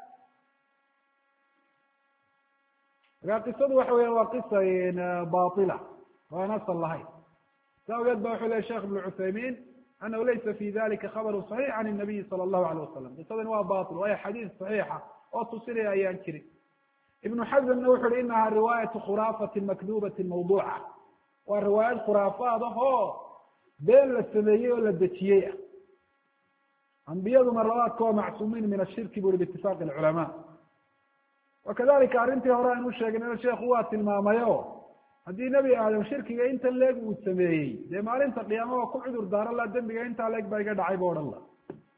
markaa qisadu waxa weya waa qisa baila oo aan asal lahayn. sa awgeed ba wuxuu lehy sheekh ibn cuthaymin anahu laysa fi dalika khabaru صaxiix can الnabiyi salى الlahu alيه wasalam. qisadani waa bail waayo xadiis صaxiixa oo tusinaya ayaan jirin. ibnu xazmna wuxu uhi inaha riwaayatu khuraafati makdubati mawduuca. waa riwaayad khuraafaad ah oo been la sameeyey oo la dejiyey ah. ambiyadu marlabaadka waa macsuumiin min ashirki bu uri biitifaaqi اlculama. wakadalika arrintii hore aynu sheegnayna sheekhu waa tilmaamayo haddii nebi aadam shirkiga intan leeg uu sameeyey dee maalinta qiyaama waa ku cudur daaran la dembiga intaa leeg baa iga dhacay bu odhan la.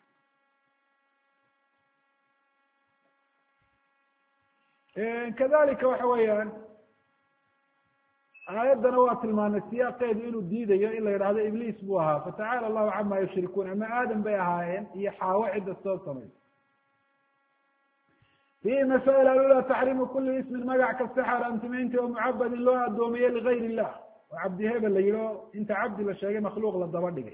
kadalika waxa weeyaan aayaddana waa tilmaanay siyaaqeedu inuu diidayo in la yidhahdo ibliis buu ahaa fatacala allahu cama yushrikuun, ama aadam bay ahaayeen iyo xaawo cidda soo samaysa. fiihi masaa'il alula taxriimu kuli ismin magac kasta xaaraamtimeynti oo mucabadin loo addoomiye ligayr illah oo cabdi hebel la yidhi oo inta cabdi la sheegay makhluuq la daba dhigay.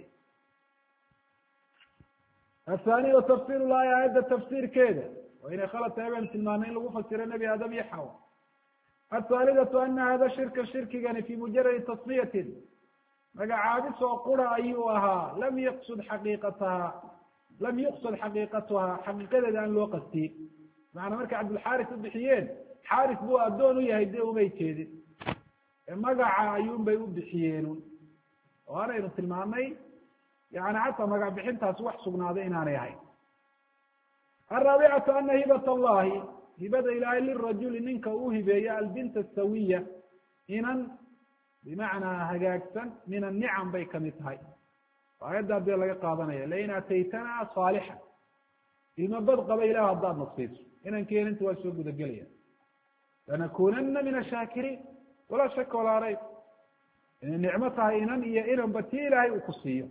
athaniyu tafsir laaya aayadda tafsiirkeeda waa inay khalad tahay baynu tilmaanay in lagu fasiro nebi aadam iyo xawa. athaalidatu ana hada shirka shirkigani fi mujaradi tasmiyatin magacaabis oo qura ayuu ahaa lam yuqsad xaqiiqataha xaqiiqadeeda aan loo qastin. macanaa markay cabdulxaris u bixiyeen xaris buu addoon u yahay dee umay jeedin magaca ayuun bay u bixiyeenun oo anaynu tilmaanay yani xataa magac bixintaasi wax sugnaaday inaanay ahayn. araabicatu ana hibat allahi hibada ilaahay lirajuli ninka uu hibeeyo albinta sawiya inan bimacnaa hagaagsan min annicam bay kamid tahay. aayaddaa dee laga qaadanaya lain ataytana saalixa ilma bad qaba ilah haddaad nasiiso inankeena inta waa soo gudagelaya lanakunana min ashaakiriin walaa shaka walaa rayb inay nicmo tahay inan iyo inanba tii ilaahay uu ku siiyo.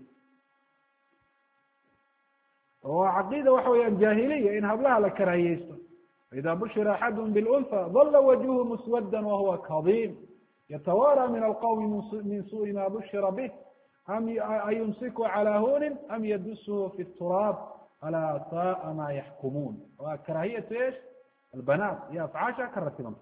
waa caqiida waxa weeyaan jahiliya in hablaha la karaahiyeysto. faida bushira axadum bilunha dala wajhuhu muswadda wahuwa kadiim yatawaara min alqawmi min suui ma bushira bih an yumsiku calaa hunin am yadusuhu fi turaab alaa saaa ma yaxkumuun. waa karaahiyatu esh albanaat iyo afcaasha ka ratibanta.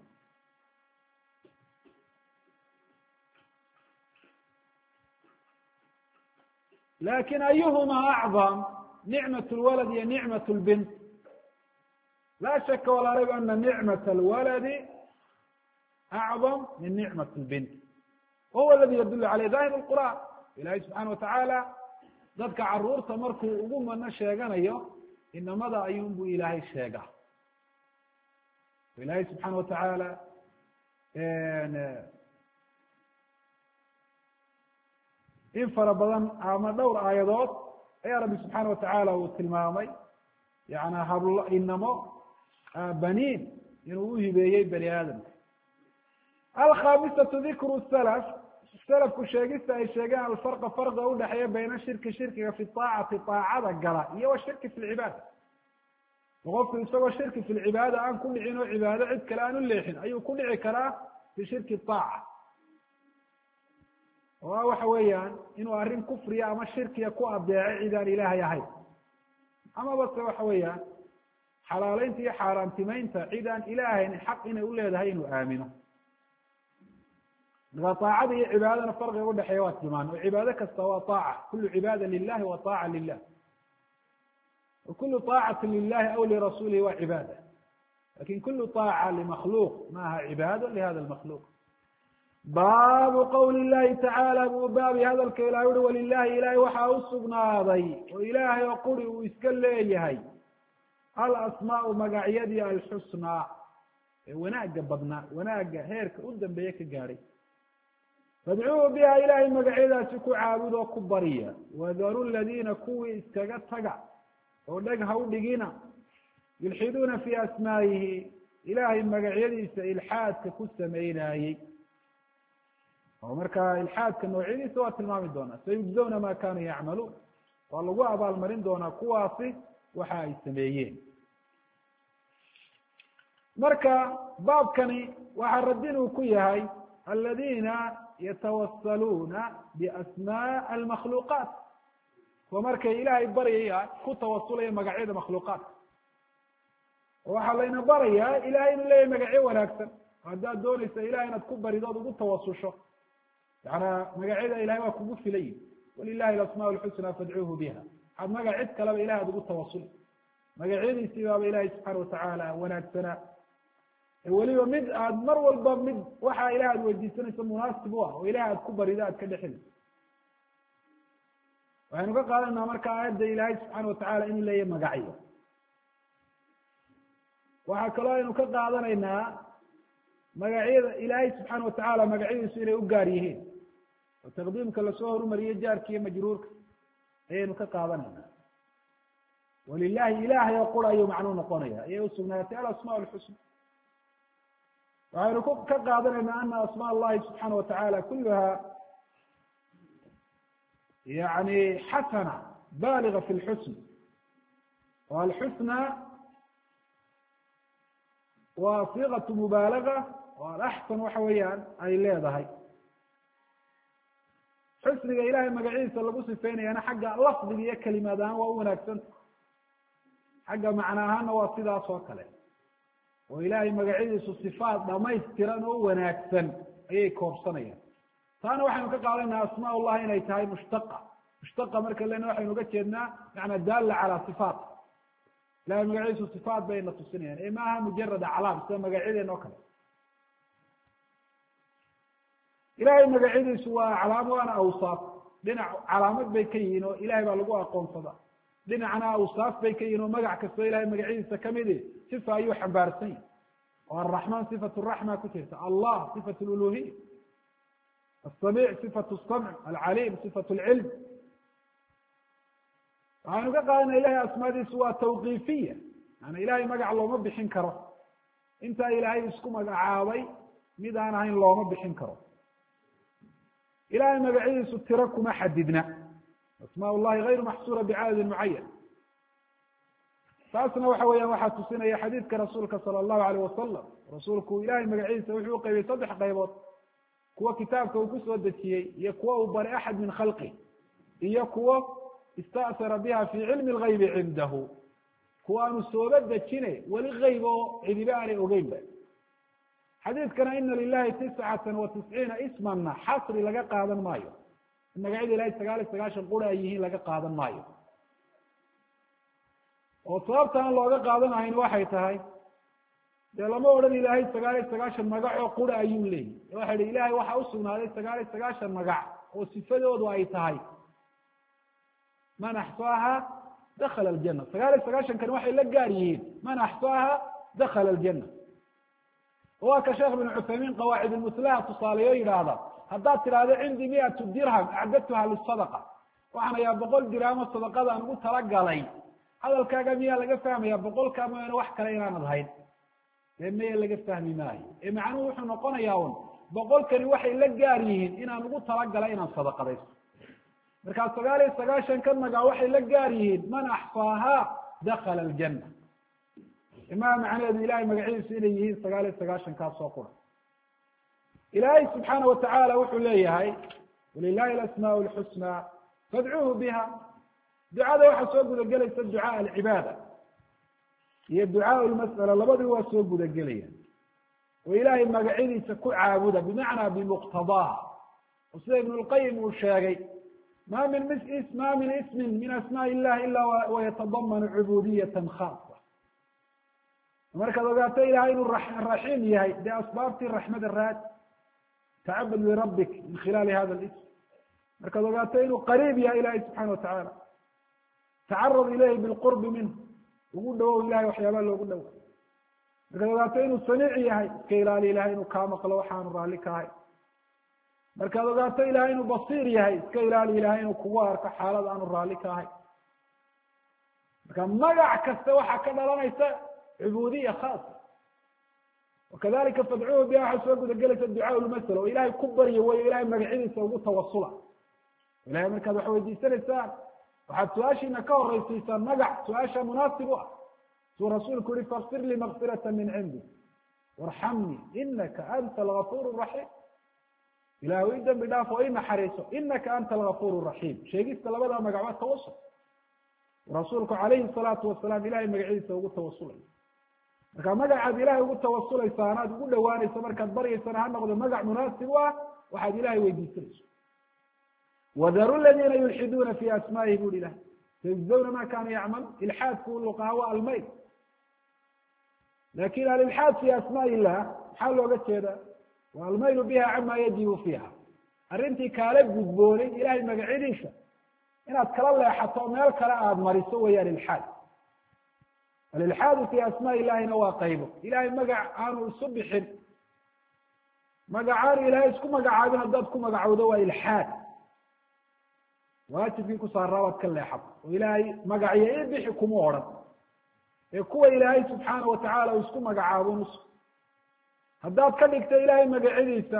lakin ayuhuma acdam nicmat lwalad iyo nicmat lbint. laa shaka walaa rayb ana nicmat alwaladi acdam min nicmat lbint wahuwa aladi yadulu caleyh dahir lqur'an. ilahi subxaana watacaala dadka caruurta markuu ugu mano sheeganayo inamada ayuun buu ilaahay sheegaa. ilaahay subxaana watacaala in fara badan ama dhowr aayadood ayaa rabbi subxaana watacaala uu tilmaamay yani hablo inamo baniin inuu uhibeeyey bani aadamka. alkhamisatu dikru salaf salafku sheegista ay sheegeen alfarqa farqa udhexeeya bayna shirkiga fi aacati aacada gala iyo washirki fi lcibaada. qofku isagoo shirki fi lcibaada aan ku dhicin oo cibaado cid kale aan u leexin ayuu ku dhici karaa fi shirki aaca. oo waxa weeyaan inuu arrin kufriya ama shirkiya ku adeeco cid aan ilaahay ahayn, amaba se waxa weeyaan xalaaleynta iyo xaaraamtimeynta cid aan ilaahayn xaq inay u leedahay inuu aamino. markaa aacada iyo cibaadana farqiga udhexeeya waa tilmaan oo cibaado kasta waa aaca. kulu cibaada lilahi wa aaca lilah wakulu aacati lilahi aw lirasuulihi waa cibaada lakin kulu aaca limakluuq maaha cibaado lihada lmakluuq. baabu qowli llahi tacaala buu baabi hadalka ilahay uhi walilahi ilahay waxaa usugnaaday oo ilaahay oo quri uu iska leeyahay alasmaau magacyadii alxusnaa ee wanaagga badnaa wanaagga heerka u dambeeye ka gaadhay fadcuuhu biha ilahay magacyadaasi ku caabud oo ku bariya wadaru ladiina kuwii iskaga taga oo dheg ha u dhigina yulxiduuna fi asmaa'ihi ilahay magacyadiisa ilxaadka ku sameynayey oo markaa ilxaadka noocyadiisa waa tilmaami doonaa sayujzawna ma kanuu yacmaluun waa lagu abaalmarin doonaa kuwaasi waxa ay sameeyeen marka baabkani waxaa radin uu ku yahay aladiina yatawasaluuna biasmaa almakhluuqaat kuwa markay ilaahay baryaya ku tawasulaya magacyada makhluuqaatka oo waxaa layna barayaa ilahay inuu leeyahay magacyo wanaagsan haddaad doonaysa ilahay inaad ku baridood ugu tawasusho yaana magacyada ilahay waa kugu filayi walilahi alasmaa lxusnaa fadcuuhu biha waxaad magac cid kaleba ilahay ad ugu tawasuli magacyadiisii baaba ilahay subxaana watacaala wanaagsanaa weliba mid aad mar walba mid waxa ilahay aad weydiisanayso munaasib u ah oo ilahay aad ku barido aad ka dhexeli waxaynu ka qaadanaa marka aayadda ilaahay subxaana watacaala inuu leeyahay magacyo waxaa kaloo aynu ka qaadanaynaa magacyada ilaahay subxaana watacaala magacyadiisu inay u gaar yihiin oo taqdiimka lasoo horumariyo jaarka iyo majruurka ayaynu ka qaadanaynaa walilahi ilahay oo qura ayuu macnuu noqonaya ayay usugnaatay alasmaa alxusna waxaynu ka qaadanaynaa ana asmaa allahi subxaana watacaala kuluha yani xasana baliga fi lxusn o alxusna waa siqatu mubaalaga oo alaxsan waxa weeyaan ay leedahay xusniga ilahay magaciisa lagu sifeynayana xagga lafdiga iyo kelimaad ahaan waa u wanaagsanta xagga macno ahaana waa sidaas oo kale oo ilahay magacyadiisu sifaat dhamaystiran oo wanaagsan ayay koobsanayaan taana waxaynu ka qaadanaa asmaa llahi inay tahay mushtaqa mushtaqa marka lena waxaynu uga jeednaa macnaa daala calaa sifaat ilahay magaciisu sifaat bayna tusinayaan ee maaha mujarad aclaam sida magacyadeena oo kale ilahay magacyadiisu waa aclaam waana awsaaf dhinac calaamad bay ka yihiin oo ilahay baa lagu aqoonsadaa dhinacna awsaaf bay ka yihin oo magac kastoo ilahay magacyadiisa kamidi sifa ayuu xambaarsan yahi oo araxmaan sifat raxma ku jirta allah sifat luluhiya asamic sifat samc alcalim sifat lcilm waxaynu ka qaadana ilahay asmaadiisu waa tawqiifiya yani ilahay magac looma bixin karo intaa ilaahay isku magacaabay mid aan ahayn looma bixin karo ilahay magacyadiisu tiro kuma xadidna asmaa llahi gayru maxsuura bicadadin mucayan taasna waxa weeyaan waxaa tusinaya xadiidka rasuulka sala allahu alayh wasalam rasuulku ilahay magacyadiisa wuxuu uqeybiyey 3 qaybood kuwa kitaabka uu kusoo dejiyey iyo kuwa uu baray axad min khalqi iyo kuwo ista'sara biha fi cilmi lgaybi cindahu kuwa aanu sooba dejine weli geyb oo cidiba aanay ogeynba xadiidkana ina lilahi 99 ismana xasri laga qaadan maayo magacyada ilahay 99 qura ay yihiin laga qaadan maayo oo sababta aan looga qaadanahayn waxay tahay dee lama odhan ilaahay 99 magac oo qura ayuu leeyihi waxa ihi ilahay waxa usugnaaday 99 magac oo sifadoodu ay tahay man axsaaha dakala aljana 99 kan waxay la gaar yihiin man axsaaha dakala aljana waa ka sheekh ibn cuthaymin qawaacid lmuslaha tusaaleyo yidhaahda haddaad tidhaahdo cindii 100 dirham acdadtuha lisadaqa waxaan ayaa 100 dirhamo sadaqadaan ugu talagalay hadalkaaga miyaa laga fahmaya 100ka mooyaane wax kale inaanad hayn dee maya laga fahmi maayo ee macnuhu wuxuu noqonayaa un 100kani waxay la gaar yihiin inaan ugu talagalay inaan sadaqadaysto markaa 99 ka magaa waxay la gaar yihiin man axsaaha dakala aljana imaa macnaheedu ilahay magacyadiisu inay yihiin 99 kaasoo qura ilaahay subxaana watacaala wuxuu leeyahay walilahi alasmaa lxusna fadcuuhu biha ducada waxaa soo gudagelaysa ducaa alcibaada iyo ducaa lmas'ala labadii waa soo gudagelaya oo ilaahay magacyadiisa ku caabuda bimacnaa bimuqtadaaha oo sida ibn lqayim uu sheegay ma min ismin min asmaء illahi ila wayatadamanu cubudiyata khaasa markaad ogaato ilahay inuu raxiim yahay dee asbaabtii raxmada raad tacabad lirabbik min khilaali hada lism markaad ogaato inuu qariib yahay ilahay subxaana watacaala tacarad ilayhi bilqurbi minh ugu dhawow ilahay waxyaabaa loogu dhowo markaad ogaato inuu samiic yahay iska ilaali ilahay inuu kaa maqlo waxaanu raalli ka ahay markaad ogaato ilahay inuu basiir yahay iska ilaali ilahay inuu kugu arko xaalad aanu raalli ka ahay marka magac kasta waxaa ka dhalanaysa cubuudiya khaasa wakadalika fadcuuhu biha waxaa soo gudagelaysa ducaa lmasala oo ilahay ku barya weyo ilahay magacyadiisa ugu tawasula ilahay markaad wax weydiisanaysaan waxaad su-aashiina ka horeysiisaan magac su-aasha munaasib u ah suu rasuulku yihi fakfir lii makfirata min cindi warxamnii inaka anta algafuur raxiim ilahay i dambi dhaaf oo i naxariiso inaka anta algafuur raxiim sheegista labada magac waa tawasul rasuulku calayhi salaatu wasalaam ilahay magacyadiisa ugu tawasulay marka magacaad ilahay ugu tawasulaysaa anaad ugu dhawaanayso markaad baryaysana ha noqdo magac munaasib u ah waxaad ilahay weydiisanayso wadaru ladiina yulxiduuna fi asmaa'ihi buri ilahay sayujzawna ma kaanu yacmal ilxaadku luqaha waa almayl lakin alilxaad fi asmaai illah maxaa looga jeedaa wa almaylu biha cama yajibu fiiha arrintii kaala gudboonay ilahay magacyadiisa inaad kala leexato meel kale aada mariso weeyaan ilxaad alilxaadu fi asmaa illahina waa qaybo ilahay magac aanu isu bixin magacaanu ilahay isku magacaabin haddaad ku magacowdo waa ilxaad waajibkii ku saaraa baad ka leexato oo ilaahay magacyo i bixi kuma odhan ee kuwa ilaahay subxaana watacaala uu isku magacaabo nus haddaad ka dhigto ilaahay magacyadiisa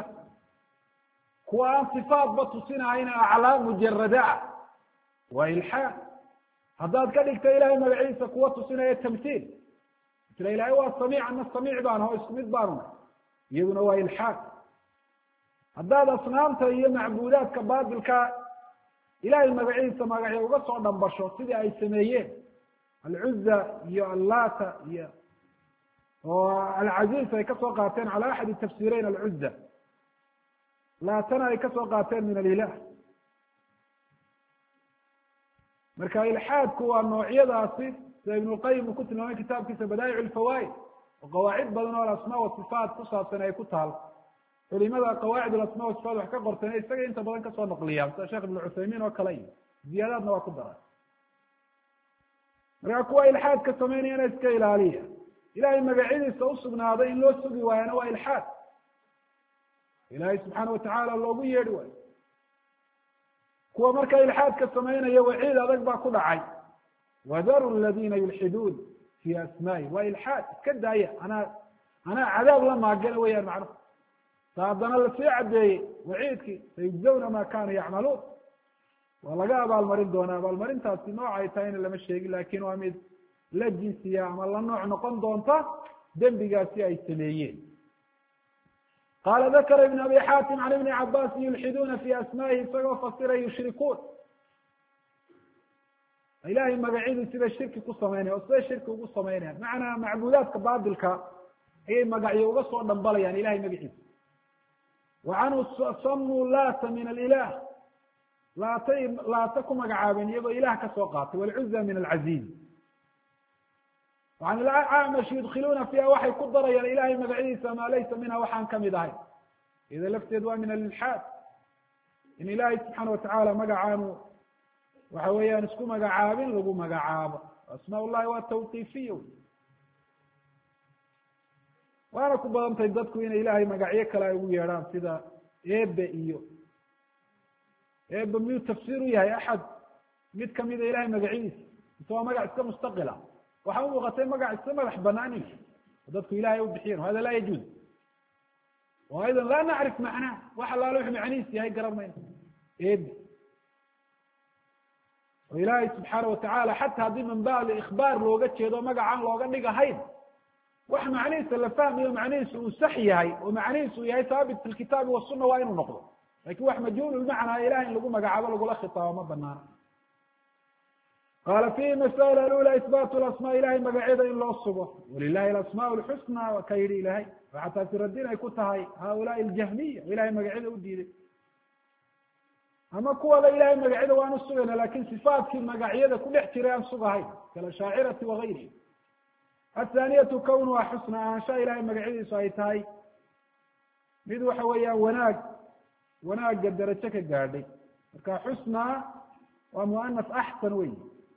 kuwa aan sifaatba tusinahayna aclaam mujarada ah waa ilxaad haddaad ka dhigto ilahay magacyadiisa kuwa tusinaya tamhiil tira ilahay waa samiic ana samiic baan aho isku mid baanu nahay iyaduna waa ilxaad haddaad asnaamta iyo macbuudaadka baatilka ilahay magacyadiisa magacyo uga soo dhambasho sidii ay sameeyeen alcuza iyo allata iyo oo alcaziz ay kasoo qaateen cala axadi tafsiireyn alcuza laatana ay kasoo qaateen min alilah marka ilxaadku waa noocyadaasi sida ibn lqayim uu ku tilmaamay kitaabkiisa badaa'ic lfawaa'id oo qawaacid badan oo alasmaa wasifaat ku saabsan ay ku taal culimada qawaacid alasmaa wasifaat wax ka qorteen isaga inta badan kasoo naqliyaan sida sheekh ibn cuthaymiin oo kale iyo ziyaadaadna waa ku daray marka kuwa ilxaadka samaynayana iska ilaaliya ilahay magacyadiisa usugnaaday in loo sugi waayana waa ilxaad ilahay subxaana watacaala loogu yeedhi waayo kuwa marka ilxaadka samaynaya waciid adag baa ku dhacay wadaru ladina yulxiduun fi asmaa'i waa ilxaad iska daaya anaa cadaab la maagana weyaan macnuhu sa haddana lasii caddeeyey waciidkii sayujzawna ma kanuu yacmaluun waa laga abaalmarin doonaa abaalmarintaasi noocay tahayna lama sheegin lakin waa mid la jinsiya ama la nooc noqon doonta dembigaasi ay sameeyeen qala dakara ibn abi xaatim can ibni cabaasin yulxiduuna fi asmaa'ihi isagoo fasira yushrikuun ilahay magacyadiisi bay shirki ku sameynaya oo siday shirki ugu sameynayaan macnaa macbuudaadka baatilka ayay magacyo uga soo dhambalayaan ilahay magaciisa wa canhu samuu laata min alilah laata ku magacaabeen iyagoo ilah kasoo qaatay walcuza min alcaziiz an acmash yudkiluuna fiiha waxay ku darayaan ilahay magacyadiisa maa laysa minha waxaan kamid ahay ida lafteed waa min alilxaad in ilahay subxaana watacaala magacaanu waxa weeyaan isku magacaabin lagu magacaabo asmaa llahi waa tawqiifiya waana ku badantahay dadku inay ilahay magacyo kale ay ugu yeedhaan sida ebe iyo ebe miyuu tafsiir u yahay axad mid kamida ilahay magacyadiisa mise waa magac iska mustaqila waxaa umuuqatay magac iska madax banaan dadku ilahay u bixiyen hada laa yajuuz o ayda laa nacrif macnaha wax alaalo wuxuu macnihiis yahay garan mayno ebe oo ilaahay subxaana watacaala xataa haddii min bacdi ikhbaar looga jeedo magacaan looga dhigahayn wax macnihiisa la fahmayo macnihiisa uu sax yahay oo macnihiisa uu yahay haabit fi lkitaabi wasuna waa inuu noqdo lakin wax majhuululmacnaa ilahay in lagu magacaabo lagula khitaabo ma banaana qala fihi masail alula isbaatu lasmaa ilahay magacyada in loo sugo walilahi alasmaa lxusna waa ka yidhi ilahay oo xataa siradin ay ku tahay haulaai aljahmiya oo ilahay magacyada u diiday ama kuwada ilahay magacyada waan usugayna lakin sifaatkii magacyada ku dhex jiray aan sugahayn kalashaacirati wagayrihi athaaniyatu kawnuha xusna ahaanshaha ilahay magacyadiisu ay tahay mid waxa weeyaan wanaagga darajo ka gaadhay marka xusnaa waa muanas axsan wey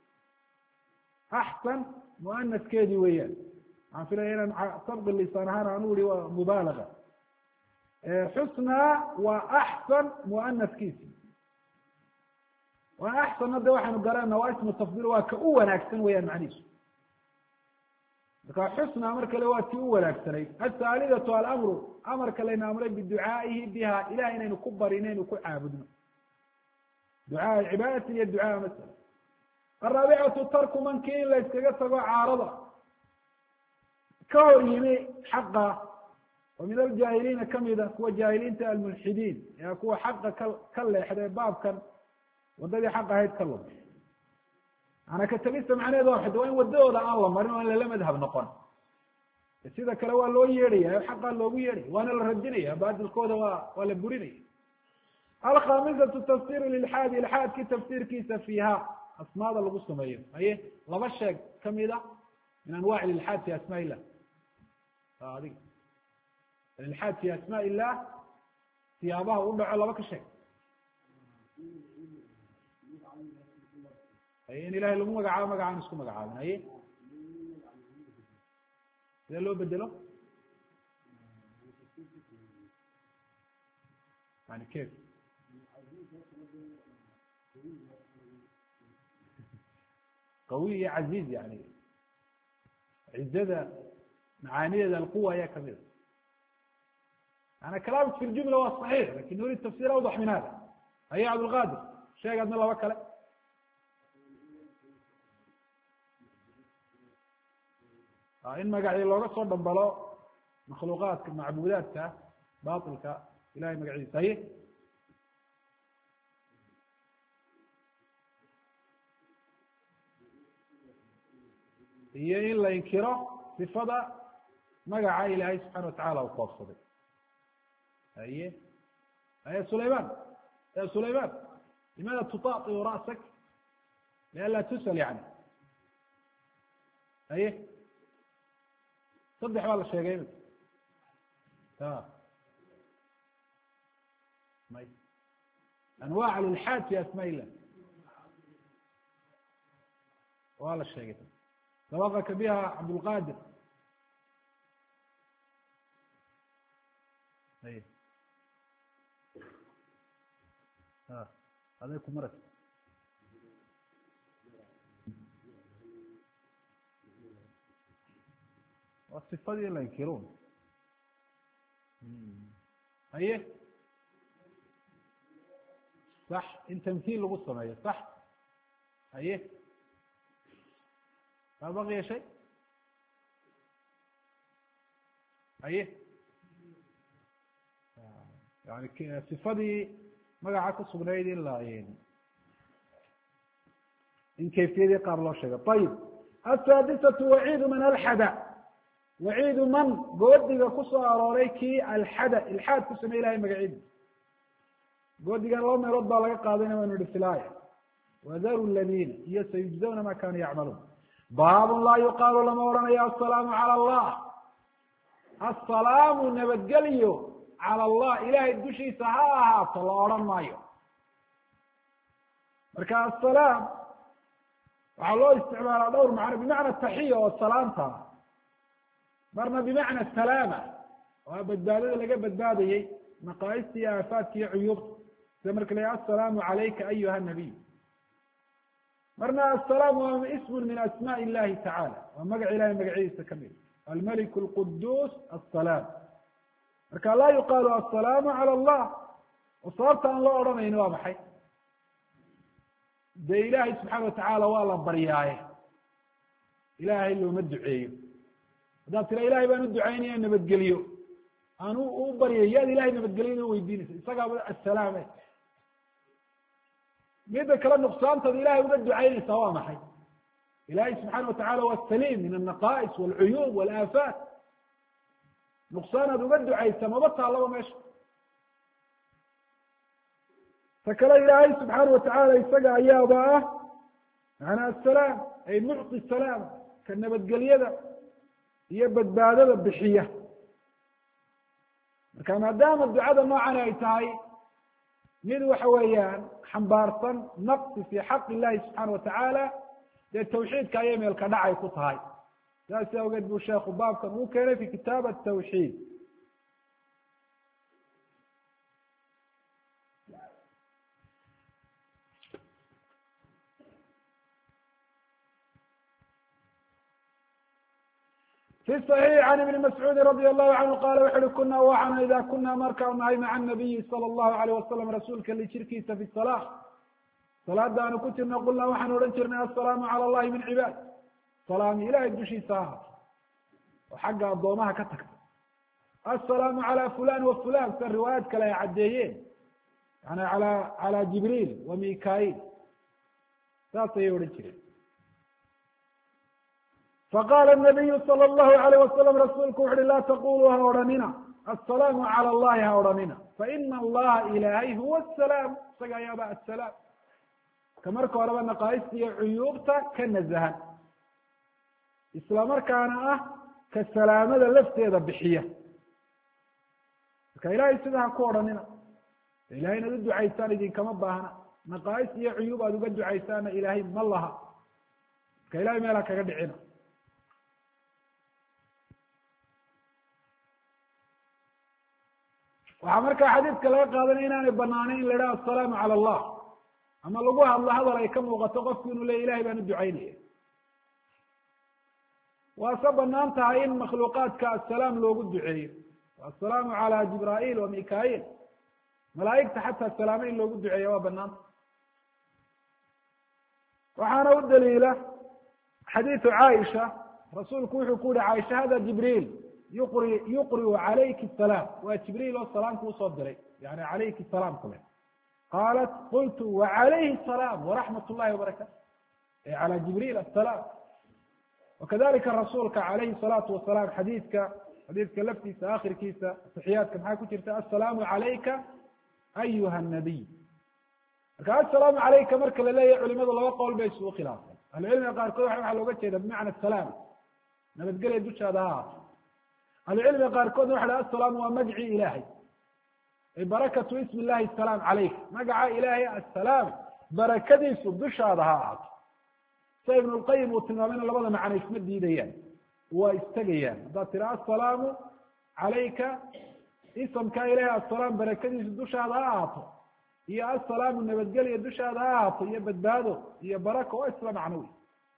axsan muanaskeedii weeyaan waxaan filaya inaan sabqi lisaan ahaan aan u ihi waa mubaalaga xusnaa waa axsan muanaskiisi waa axsanna de waxaynu garana waa ismu tafdil waa ka u wanaagsan weeyaan macnihiisu marka xusnaa mar kale waa tii u wanaagsanay asaalidatu alamru amarka layna amray biducaa'ihi biha ilahay inaynu ku barin inaynu ku caabudno ducaa cibaadatin iyo ducaa masala araabicatu tarku mankii in la yskaga tago caarada ka hor yimi xaqa oo min aljaahiliina kamida kuwa jaahiliinta almulxidiin ee kuwa xaqa ka leexday baabkan wadadii xaq ahayd ka lum maanaa ka tegista macnaheedu waa waa in wadadooda aan la marin oo in lala madhab noqon sida kale waa loo yeedhaya xaqaa loogu yeedhaya waana la radinaya baadilkooda waa la burinaya alkhamisatu tafsir lilxaadi ilxaadki tafsiirkiisa fiiha asmaada lagu sameeyo haye laba sheeg kamida min anwac ilxaad fi asmaa illah adig ilxaad fi asmaa illah siyaabaha u dhaco laba ka sheeg haye in ilahay lagu magacaabo magacaan isku magacaabin haye sidee loo bedelo yani kef qawiy iyo caziiz yani cizada macaanideeda alquwa ayaa kamida yani kalaamk fi ljumla waa صaxiix lakin nurid tafsir awdax min hada haye cabdulqadir sheeg adna laba kale in magacii looga soo dhambalo makhluuqaadka macbuudaadka bailka ilahay magaciisa haye iyo in la inkiro sifada magaca ilaahay subxana watacala u koobsaday haye haye sulayman ya sulayman limaada tutaaطiu ra'sak lianla tusal yani haye saddex baa la sheegay may anwac alilxaad fi asmaa illah waa la sheegay sabaqaka biha cabdulqadir haye aday ku maras waa sifadii la inkirun haye sax in tamkiin lagu sameeyo sax haye ma baqiya shay haye yani sifadii magaca ku sugnayd in la in kayfiyadii qaar loo sheego ayib asaadisatu waciidu man alxada waciidu man goodiga kusoo arooray kii alxada ilxaad ku samey ilahay magaciidi goodigan laba meelood baa laga qaadayna waynu ihi filaaya wadaru ladina iyo sayujzawna ma kanuu yacmaluun baabun laa yuqaalu lama odhanayo asalaamu cala allah asalaamu nabadgelyo cala allah ilahay dushiisa ha ahaato la odhan maayo marka asalaam waxaa loo isticmaalaa dhowr macno bimacna taxiya oo salaamta marna bimacna salaama waa badbaadada laga badbaadayey naqaaista iyo aafaadka iyo cuyuubta sida marka la yahay assalaamu calayka ayuha nabiy marna asalaam waa ismun min asmaء illahi tacala waa magac ilahay magaciisa kamid almalik اlqudus asalaam marka laa yuqaalu asalaamu cala allah oo sababta aan loo odhanayni waa maxay dee ilaahay subxaana watacaala waa la baryaaye ilaahay looma duceeyo haddaad tira ilahay baan u ducaynaya nabadgeliyo aan u baryay yaad ilahay nabadgelyada weydiinaysa isagaaba assalaame mida kale nuqsaantada ilahay uga ducaynaysaa waa maxay ilahay subxaana watacala waa saliim min alnaqais walcuyuub walaafaat nuqsaanaad uga ducaysa maba taallaba meesha ta kale ilaahay subxaana watacaala isaga ayaaba ah macnaa asalaam ay mucطi salaam ka nabadgelyada iyo badbaadada bixiya marka maadaama ducada noocan ay tahay mid waxa weeyaan xambaarsan naqsi fi xaq illahi subxaana watacaala dee tawxiidka ayay meelka dhacay ku tahay saas awgeed buu sheekhu baabkan uu keenay fi kitaab atawxiid في الصحيح عن ابن مسعود رضي الله عنه قال وxuhi kuna waxaan إida kuna markaan nahay maca النabiyi salى الlahu عalيه wasalam rasuulka lishirkiisa fi الصلاة salaadaanu ku jirna qulnaa waxaan odhan jirnay aلsalaamu calى اllahi min cibaad salaami ilahay dushiisa ahaato oo xagga addoomaha ka tagta aلsalaamu calى fulan wa fulan sa riwaayaad kale ay caddeeyeen yani calى jibriil wa mikail saas ayay odhan jireen faqala الnabiyu salى الlahu عalيه wasalam rasuulku wuxu uhi laa taquluu ha odhanina aلsalaamu calى اllahi ha odhanina faina allaha ilaahay huwa الsalaam isaga ayaaba asalaam ka marka horeba naqaa'ista iyo cuyuubta ka nazahan isla markaana ah ka salaamada lafteeda bixiya marka ilahay sida ha ku odhanina ilahay inaad u ducaysaan idinkama baahna naqaa'is iyo cuyuub aad uga ducaysaana ilaahay ma laha marka ilahay meel ha kaga dhicina waxaa markaa xadiidka laga qaadanaya inaanay banaanayn in la idhaha asalaamu cala allah ama lagu hadlo hadal ay ka muuqato qofku inuu leya ilahay baan u ducaynaya waase banaan tahay in makhluuqaadka asalaam loogu duceeyo asalaamu cala jibraail wa mikail malaa'igta xataa salaamo in loogu duceeya waa banaanta waxaana u daliila xadiidu caaisha rasuulku wuxuu ku yihi caaisha hada jibriil yuqriu calayki salaam waa jibriil oo salaamku usoo diray yani calayki salaam kule qaalat qultu wacalayhi salaam waraxmat llahi wabarakatu ay cala jibriil asalaam wakadalika rasuulka calayhi salaatu wasalaam xadiidka laftiisa akhirkiisa taxiyaadka maxaa ku jirta assalaamu calayka ayuha nabiy marka assalaamu calayka marka la leeyahay culimadu laba qowl bay isugu khilaafeen ahlucilmiga qaarkood waxaa looga jeeda bimacna salaam nabadgelya dushaada ha ahaato ahlucilmiga qaarkoodna waxa ha assalaamu waa magacii ilaahay ay barakatu ismi illahi asalaam calayk magaca ilaahay assalaam barakadiisu dushaada ha ahaato sa ibn lqayim uu tilmaamayna labada macno isma diidayaan waa istegayaan haddaad tira assalaamu calayka isamka ilahay assalaam barakadiisu dushaada ha ahaato iyo assalaamu nabadgelya dushaada ha ahaato iyo badbaado iyo baraka oo isla macno wey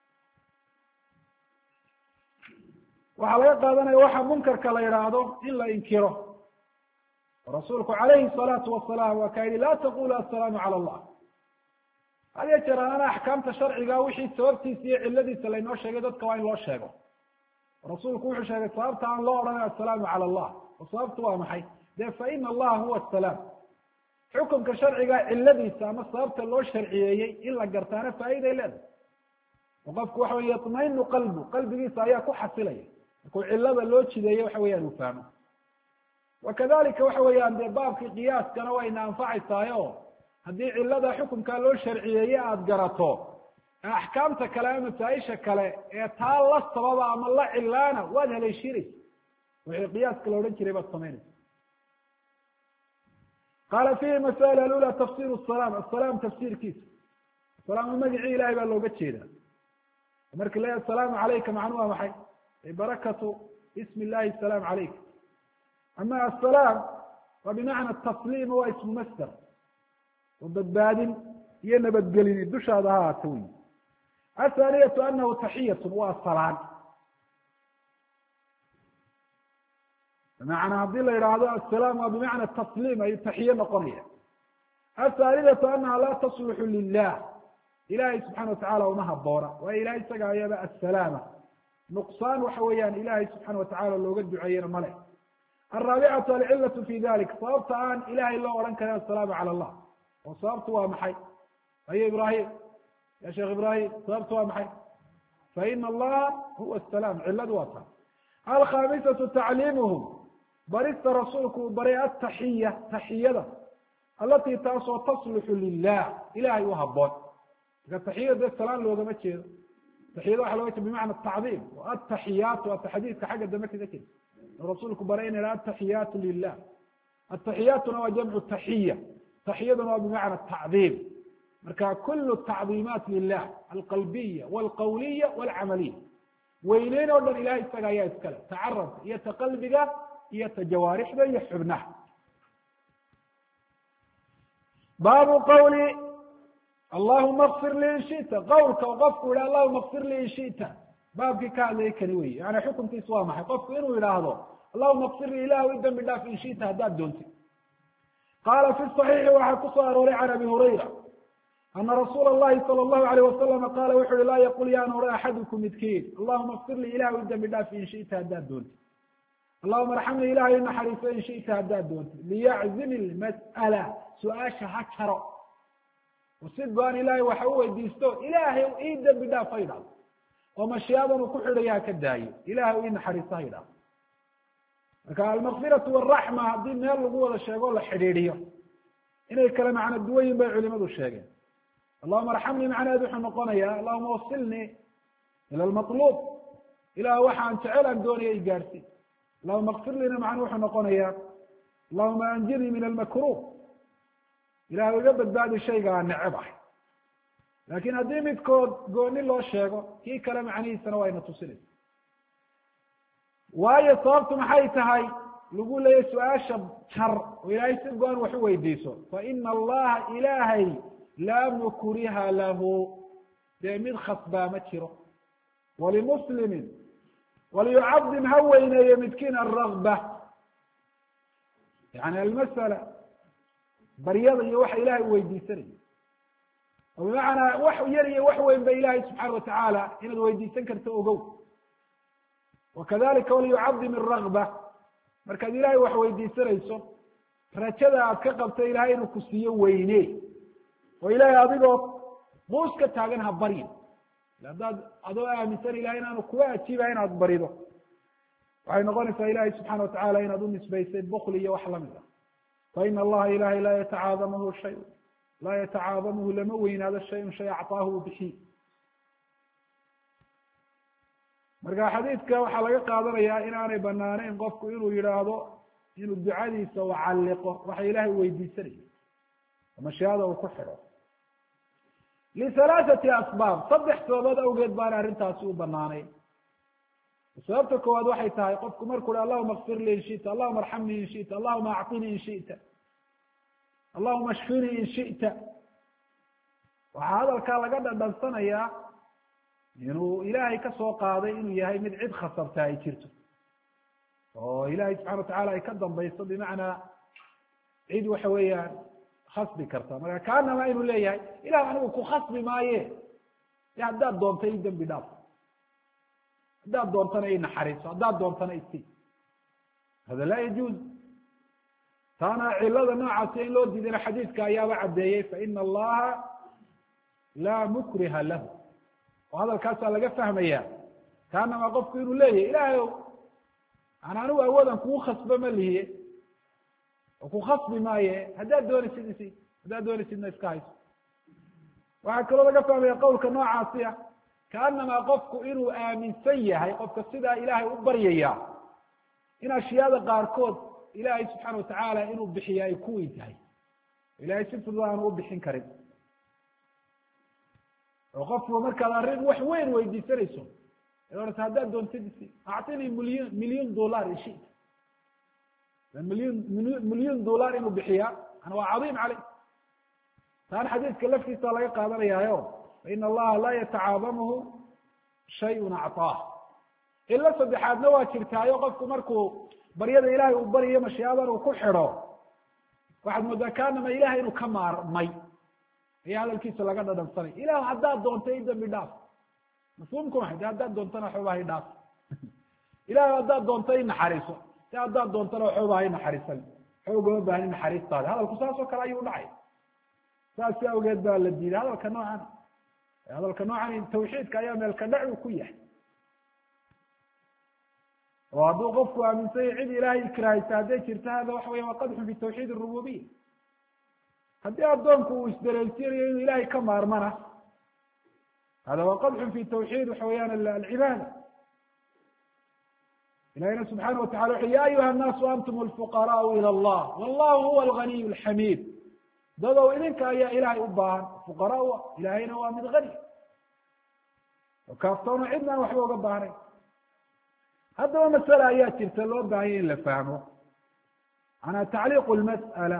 waxaa laga qaadanaya waxa munkarka la yidhaahdo in la inkiro rasuulku calayhi الsalaatu wasalaam waa ka yihi laa taqulu assalaamu cala allah had ya jeer anana axkaamta sharciga wixii sababtiisa iyo ciladiisa laynoo sheegay dadka waa in loo sheego rasuulku wuxuu sheegay sababta aan loo odhanayo assalaamu cala allah oo sababtu waa maxay dee faina allaha huwa asalaam xukumka sharciga ciladiisa ama sababta loo sharciyeeyey in la gartaana faa'iday leedahay oo qofku waxa wey yatmainu qalbigiisa ayaa ku xasilaya markuu cilada loo jideeyo waxa weeyaan uu fahmo wakadalika waxa weeyaan dee baabkii qiyaaskana wayna anfacaysahay o haddii cilada xukumkaa loo sharciyeeye aada garato axkaamta kale ama masaa-isha kale ee taa la sababa ama la cilaana waad haleeshiinaysa wixii qiyaaska la odhan jiray baad samaynaysa qaala fihi masail alula tafsir salaam asalaam tafsiirkiisa asalaam magacii ilahay baa looga jeedaa marki la assalaamu calayka macnu waa maxay barakatu ismi illahi asalaam calayk ama asalaam waa bimacna tasliim waa ismu masder oo badbaadin iyo nabadgelini dushaada ha ahaato wey athaaniyatu anahu taxiyatu waa salaan bimacnaa haddii la yidhaahdo assalaam waa bimacna tasliim ayuu taxiye noqonaya athaalidatu anaha laa tasluxu lilah ilahay subxana watacala uma haboona waayo ilahay isaga ayaba assalaama nuqsaan waxa weeyaan ilahay subxaana watacala looga duceeyena male alraabicatu alcilatu fi dalik sababta aan ilahay loo odhan karin assalaamu cala allah oo sababtu waa maxay ayo ibrahim ya sheekh ibrahim sababtu waa maxay faina allaha huwa asalaam ciladu waa taa alkhamisatu tacliimuhum barista rasuulku uu baray ataxiya taxiyada alatii taasoo tasluxu lilah ilahay u haboon marka taxiyada dee salaan loogama jeedo taxiyada waxa loga jeeda bimacna tacdiim ataxiyaat waa xadiidka xagga dambe kaga jira rasuulku baray in iha ataxiyaatu lilah التحياتna waa جمع تaحية تaحiyaduna waa بمعنى التacظيم marka كل التacظيمات لله الqلبية والqwلية والcملية weyneyn o dhan ilahay isaga ayaa iskale tacarabka iyo ta qalbiga iyo ta jawaarixda iyo xubnaha baabu qawli allahuma اغfir li in shita qawlka qofku yihi allahuma اغfir li in shita baabkii ka hadlayay kani wey yani xukunkiisu waa maxay qofku inuu yidhaahdo allahuma اغfir li ilahu i dambi dhaaf in shita haddaad doontid qala fi صaxiixi waxaa kusoo arooray can abi hurayra ana rasuula اllahi salى الlahu عalيه wasalama qaala wuxu uhi laa yaqul yaan ore axadukum midkiin allahuma اغfir li ilahu i dambi dhaaf in shita haddaad doontid allahuma arxamni ilahay i naxariiso in shita haddaad doontid liyaczim ilmas'ala su-aasha ha jaro si go-an ilaahay waxa u weydiisto ilaahay ii dambi dhaaf ha idhahdo oo mashiyadan uu ku xidhaya ha ka daayo ilahay ii naxariiso ha idhahdo marka almakfiratu waraxma haddii meel lagu wada sheego o la xidhiidhiyo inay kale macno duwan yihin bay culimadu sheegeen allahuma arxamni macnaheedu wuxuu noqonayaa allahuma wasilnii ila lmaطluub ilah waxaan jecel aan doonaya i gaadhsi allahuma kfir lina macnu wuxuu noqonayaa allahuma anjinii min almakruh ilaah iga badbaadi shayga aan neceb ahay laakiin haddii midkood gooni loo sheego kii kale macnihiisana waa ina tusinaysa waayo sababtu maxay tahay lagu leeyahy su-aasha jar oo ilaahay si go-an wax u weydiiso faina allaha ilaahay laa mukriha lahu dee mid khasbaa ma jiro walimuslimin waliyucadim ha weyneeyo midkiin alragba yani almasala baryada iyo waxa ilahay u weydiisanayo oo bimacnaa wax yar iyo wax weyn ba ilahay subxaana watacaala inaad weydiisan karto ogow wakadalika waliyucadim alragba markaad ilahay wax weydiisanayso rajada aad ka qabto ilahay inuu ku siiyo weyne oo ilahay adigoo buus ka taagan ha baryin haddaad adoo aaminsan ilahay inaanu kuga ajiibay inaad barido waxay noqonaysaa ilahay subxana watacaala inaad u nisbaysay bukli iyo wax lamid ah faina allaha ilahay laa yatacaadamahu shay laa yatacaadamuhu lama weynaado shayun shay acطaahu u bixiy marka xadiidka waxaa laga qaadanayaa inaanay banaaneyn qofku inuu yidhaahdo inuu ducadiisa u calliqo waxa ilahay weydiisanayo mashiada uu ku xidho lihalaaثati asbaab saddex sababood awgeed baana arrintaasi u banaanay sababta koowaad waxay tahay qofku markuu hi allahuma kfir li in shita allahuma arxamnii in shita allahuma acطinii in shita allahuma shfinii in shita waxaa hadalkaa laga dhadhansanayaa inuu ilaahay ka soo qaaday inuu yahay mid cid khasabta ay jirto oo ilahay subxana watacala ay ka dambayso bimacnaa cid waxa weeyaan khasbi karta marka kaanama inuu leeyahay ilah anigu ku khasbi maaye haddaad doonta i dembi dhaaf haddaad doontana i naxariiso haddaad doontana isi hada laa yajuuz taana cilada noocaasi in loo diidana xadiidka ayaaba caddeeyey faina allaha laa mukriha lahu oo hadalkaasaa laga fahmaya kaanama qofku inuu leeyahay ilahay ow an anigu awoodan kugu khasba ma lihiye oo ku khasbi maaye haddaad doonaysid isi haddaad doonaysidna iska hayso waxaa kaloo laga fahmaya qowlka noocaasi ah kaanama qofku inuu aaminsan yahay qofka sidaa ilaahay u baryaya in ashyaada qaarkood ilaahay subxaana watacaala inuu bixiya ay ku weyn tahay ilahay si fudud aanu u bixin karin oo qofku markaad arrin wax weyn weydiisanayso orata haddaad doontid isi actinii milyan dollar in shita milyan dollar inuu bixiya ana waa cadiim caleyh taan xadiidka laftiisa laga qaadanayaayo faina allaha laa yatacaadamuhu shayun acطaah ilo saddexaadna waa jirtaayo qofku markuu baryada ilahay uu baryayo mashiadan uu ku xidho waxaad moodaa kaanama ilahay inuu ka maarmay ayaa hadalkiisa laga dhadhansanay ilah haddaad doonta i dambi dhaaf mafhumku maxay de haddaad doontana waxooba hay dhaaf ilahay haddaad doonta i naxariiso de haddaad doontana waxooba hay naxariisan xoogama baahni naxariistaada hadalku saas oo kale ayuu dhacay saasi awgeed baa la diiday hadalka noocan tawxiidka ayaa meelka dhac uu ku yahay oo hadduu qofku aaminsan yahy cid ilaahay ikraahaysa hadday jirto hada waxa weya waa qadxun fi tawxiid arububiya haddii addoonku uu isdareensinayo inuu ilahay ka maarmana hada waa qadxun fi tawxiid waxa weyaan alcibaada ilahina subxaana watacala wuxu ya ayuha الnaasu antum اlfuqaraau ilى اllah wallahu huwa alganiy اlxamiid dadow idinka ayaa ilahay u baahan fuqaraa ilahayna waa mid hani kaaftoona cidna aan waxba uga baahnayn haddaba masale ayaa jirta loo baahanya in la fahmo manaa tacliiqu lmas'ala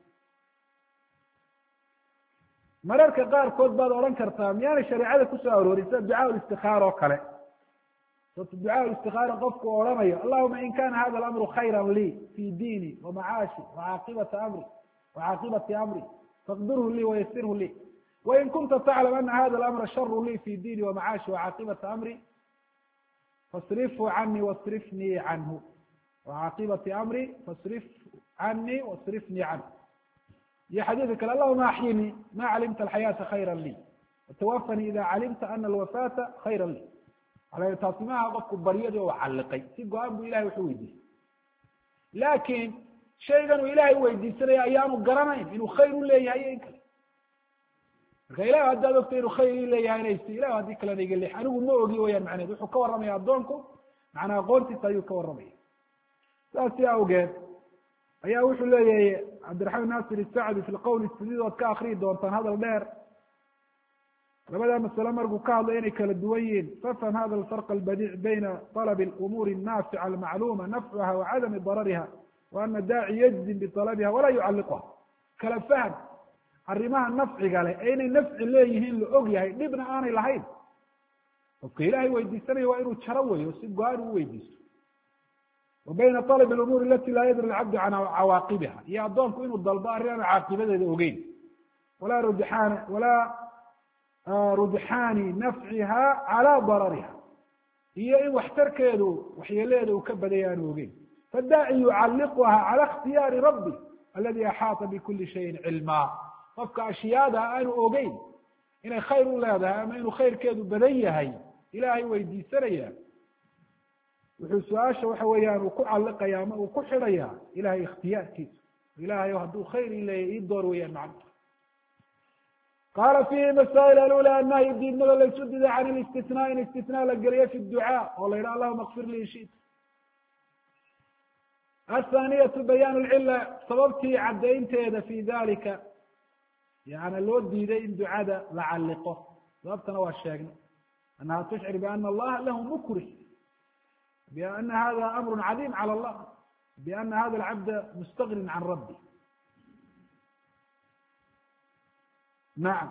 mararka qaarkood baad odhan kartaa miyaanay shareecada kusoo aroorin sida ducaa istikaara oo kale sababto ducaa istikaara qofku odhanayo allahuma in kana hada alamru khayra lii fi diini wamacaashi wacaaqibati amri faqdirhu lii wayasirhu lii wain kunta taclam ana hada alamra sharu lii fi diini wamacaashi wacaaqibati amri fasrifhu canii wasrifnii canhu wacaaqibati amri fasrif canii wasrifnii canhu iyo xadiidka kale allahuma axyinii ma calimta alxayaata khayra lii watawafanii ida calimta ana alwafaata khayra lii ala taasi maaha qofku baryadi oo calliqay si go-aan bu ilahay wuxu weydiistay laakin shaygan uu ilahay weydiisanaya ayaanu garanayn inuu khayr u leeyahay iyo in kale marka ilah haddaad ogtay inuu khayr i leeyahay inaysi ilah haddii kalena iga leex anigu ma ogi wayaan macneed wuxuu ka warramaya addoonku macnaa aqoontiisa ayuu ka warramaya saasi awgeed ayaa wuxuu leeyahay cabdiraxmaan nasir isacdi fi lqowl istadiid ood ka akriyi doontaan hadal dheer labada masale markuu ka hadlay inay kala duwan yihiin fafham hada alfarq albadiic bayna طalabi اlumuuri الnaafica almacluuma nafcuha wacadami darariha wa ana daaci yajzim biطalabiha walaa yucalliquha kala fahm arrimaha nafciga leh ee inay nafci leeyihiin la og yahay dhibna aanay lahayn qofka ilahay weydiisanaya waa inuu jaro weyo si go-aan u weydiisto wa bayna طalab اlumuuri alati laa yadri alcabdu can cawaaqibiha iyo addoonku inuu dalbo arrin aan caaqibadeeda ogeyn walaa rujxaani nafciha calى darariha iyo in waxtarkeedu waxyeeleeda uu ka badaya aanu ogeyn fadaaci yucalliquha calى اkhtiyaari rabbi aladi axaata bikuli shayin cilmaa qofka ashyaada aanu ogeyn inay khayr u leedahay ama inuu khayrkeedu badan yahay ilahay weydiisanaya wuxuu su-aasha waxa weeyaan uu ku calliqaya ama uu ku xidhaya ilahay ikhtiyaarkiisa ilahay hadduu khayr i leeyahy ii door weyaan macna qala fihi masail alula annahyu diidmada laysu diday can اlistisnaa in istisnaa la geliyo fi ducaa oo la yidhaha allahuma kfir lii shita athaniyatu bayaan lcila sababtii caddaynteeda fi dalika yana loo diiday in ducada la calliqo sababtana waa sheegnay annaha tushcir biana allaha lahu mukrih biana hada amru cadiim calى allah biana hada alcabda mustagnin can rabbi nacam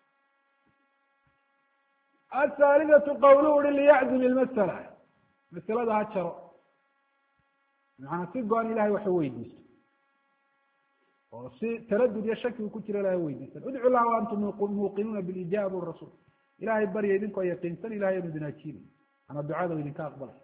athaalidatu qawluhu uri liyacdim ilmasala masalada ha jaro macanaa si go-an ilahay waxa weydiisto oo si taradud iyo shaki uu ku jiro ilahay weydiistan udcu llaha wa antum muuqinuuna bilijaaba bu rasuul ilahay barya idinkoo yaqiinsan ilahay anu idin ajiibay ana ducada idinka aqbalay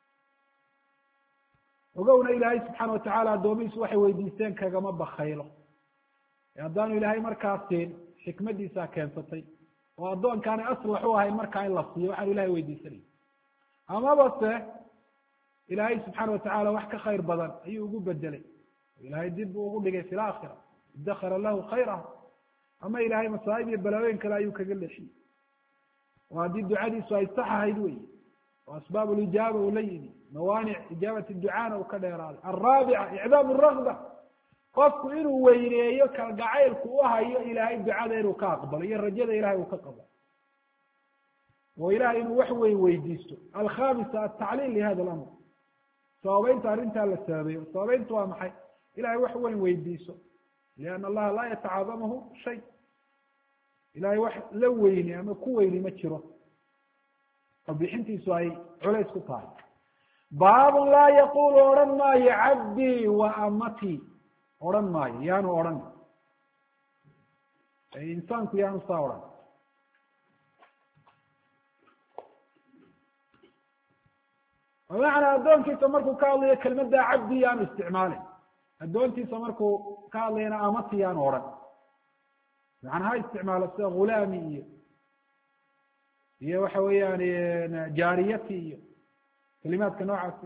ogowna ilaahay subxaana watacala addoomihiisu waxay weydiisteen kagama bakaylo haddaanu ilaahay markaas siin xikmadiisaa keensatay oo addoonkaanay aslax u ahayn markaa in la siiyo waxaanu ilahay weydiisanayay amaba se ilaahay subxaana watacala wax ka khayr badan ayuu ugu bedelay ilahay dib buu ugu dhigay fi laakhira idakara lahu khayraha ama ilahay masaa'ib iyo balaaweyn kale ayuu kaga leexiyey oo haddii ducadiisu ay sax ahayd wey oo asbaab lijaaba uu la yimi mawaanic ijaabati ducaana uu ka dheeraaday alraabica icdaam ragba qofku inuu weyneeyo kalgacaylku u hayo ilahay ducada inuu ka aqbalo iyo rajada ilahay uu ka qabo oo ilahay inuu wax weyn weydiisto alkhamisa atacliil lihada alamr sababeynta arrintaa la sababeeyo sababeyntu waa maxay ilahay wax weyn weydiiso liana allaha laa yatacaadamahu shay ilahay wax la weyni ama ku weyni ma jiro oo bixintiisu ay culays ku tahay baabun laa yaqulu odhan maayo cabdii wa amatii odhan maayo yaanu odhan insaanku yaanu saa odhan bimacnaa addoonkiisa markuu ka hadlayo kelmadda cabdi yaanu isticmaalin addoontiisa markuu ka hadlayana amati yaanu odhan macana ha isticmaalo sida ghulaami iyo waxa weeyaan jaariyati iyo kalimaadka noocaasi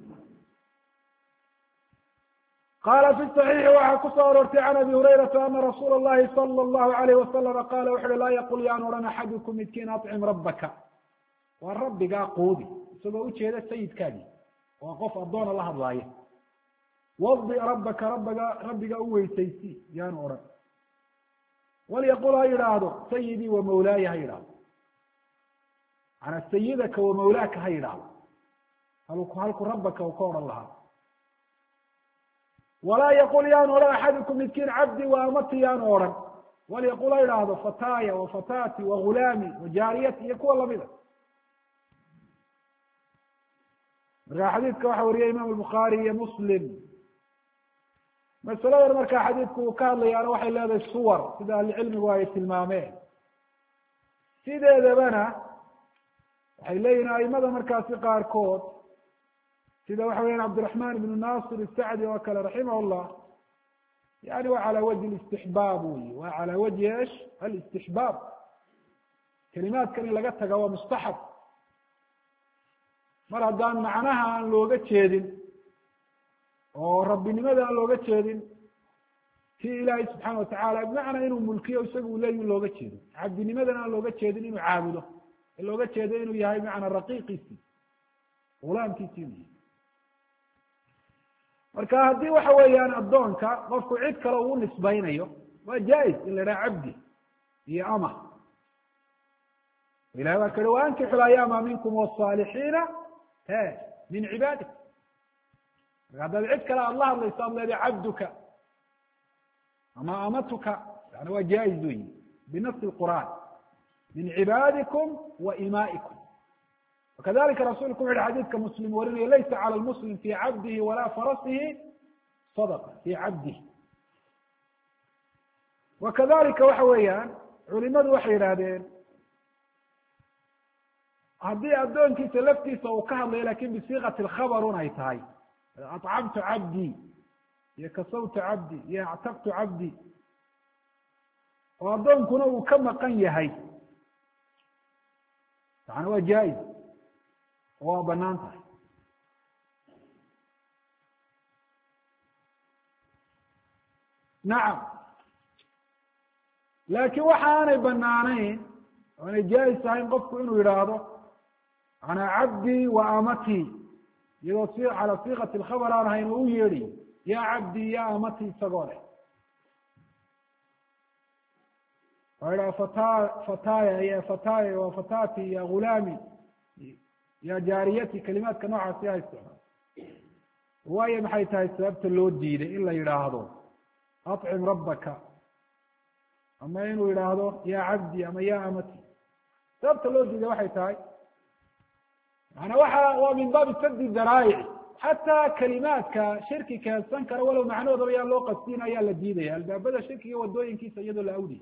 qala fi صaxiixi waxaa kusoo aroortay can abi hurayrata ana rasuula اllahi salى اllahu alayh wasalama qala wuxu uhi laa yaqul yaan odhan axadukum midkiin acim rabbaka waa rabbigaa quudi isagoo ujeeda sayidkaagii waa qof addoona la hadlaaya wadi rabbaka rabbiga u weysaysi yaanu odhan walyaqul ha yidhaahdo sayidii wa mawlaaya ha yidhaahdo manaa sayidaka wa mawlaaka ha yidhaahdo halku rabbaka u ka odhan lahaa walaa yaqul yaanu odhan axadukum midkiin cabdi wa amati yaanu odhan walyaqul ha yidhaahdo fataaya wa fataati wa gulaami wa jaariyati iyo kuwa lamida markaa xadiidka waxa wariyay imam bukhaari iyo muslim masaladan markaa xadiidku uu ka hadlayaana waxay leedahay suwar sida ahlicilmigu ay tilmaameen sideedabana waxay leeyihin aimada markaasi qaarkood sida waxa weyan cabdiraxman ibnu nasir isacdi oo kale raximah llah yani waa calى wajhi istixbaab wey waa calى wajhi esh alistixbaab kelimaadkan in laga taga waa mustaxab mar haddaan macnaha aan looga jeedin oo rabbinimada aan looga jeedin ti ilaahay subxaana watacaala bimacnaa inuu mulkiyo isagu leeyi looga jeedo cabdinimadana aan looga jeedin inuu caabudo ee looga jeedo inuu yahay macnaa raqiiqiisii gulaamkiisii inuu yahay marka haddii waxa weeyaan addoonka qofku cid kale uu nisbaynayo waa jaa-is in la idhaha cabdi iyo ama ilahay waa ka hi waankixu layaama minkum wsaalixiina min cibaadi marka haddaad cid kale aada la hadlayso ad leedahay cabduka ama amatuka yani waa jaa-iz weyi binafsi lqur'aan min cibaadikum wa imaa'ikum wakadalika rasulku wuxu uhi xadiidka muslim warinayo laysa calى lmuslim fi cabdihi walaa farasihi sadaqa fi cabdihi wakadalika waxa weeyaan culimadu waxay yidhaahdeen haddii addoonkiisa laftiisa uu ka hadlayo lakin bisiikati lkhabar un ay tahay acamtu cabdi iyo kasawtu cabdi iyo actaqtu cabdi oo addoonkuna uu ka maqan yahay yani waa jaa-iz oo waa banaan tahay nacam laakiin waxa aanay banaanayn oo aanay jaa-is ahayn qofku inuu yidhaahdo manaa cabdi wa amati iyadoo si calى siikati lkhabar aan ahayn oo u yeedhi ya cabdi ya amati isagoo leh waa idhaha fataaya wa fatati ya gulaami ya jaariyati kalimaadka noocaasi ha isticmaal waayo maxay tahay sababta loo diiday in la yidhaahdo acim rabbaka ama inuu yidhaahdo ya cabdi ama ya amati sababta loo diiday waxay tahay maana waa min baabi sadi daraayic xataa kalimaadka shirki keensan kara walow macnahoodaba yaan loo qastin ayaa la diidaya albaabada shirkiga wadooyinkiisa iyadoo la awdiy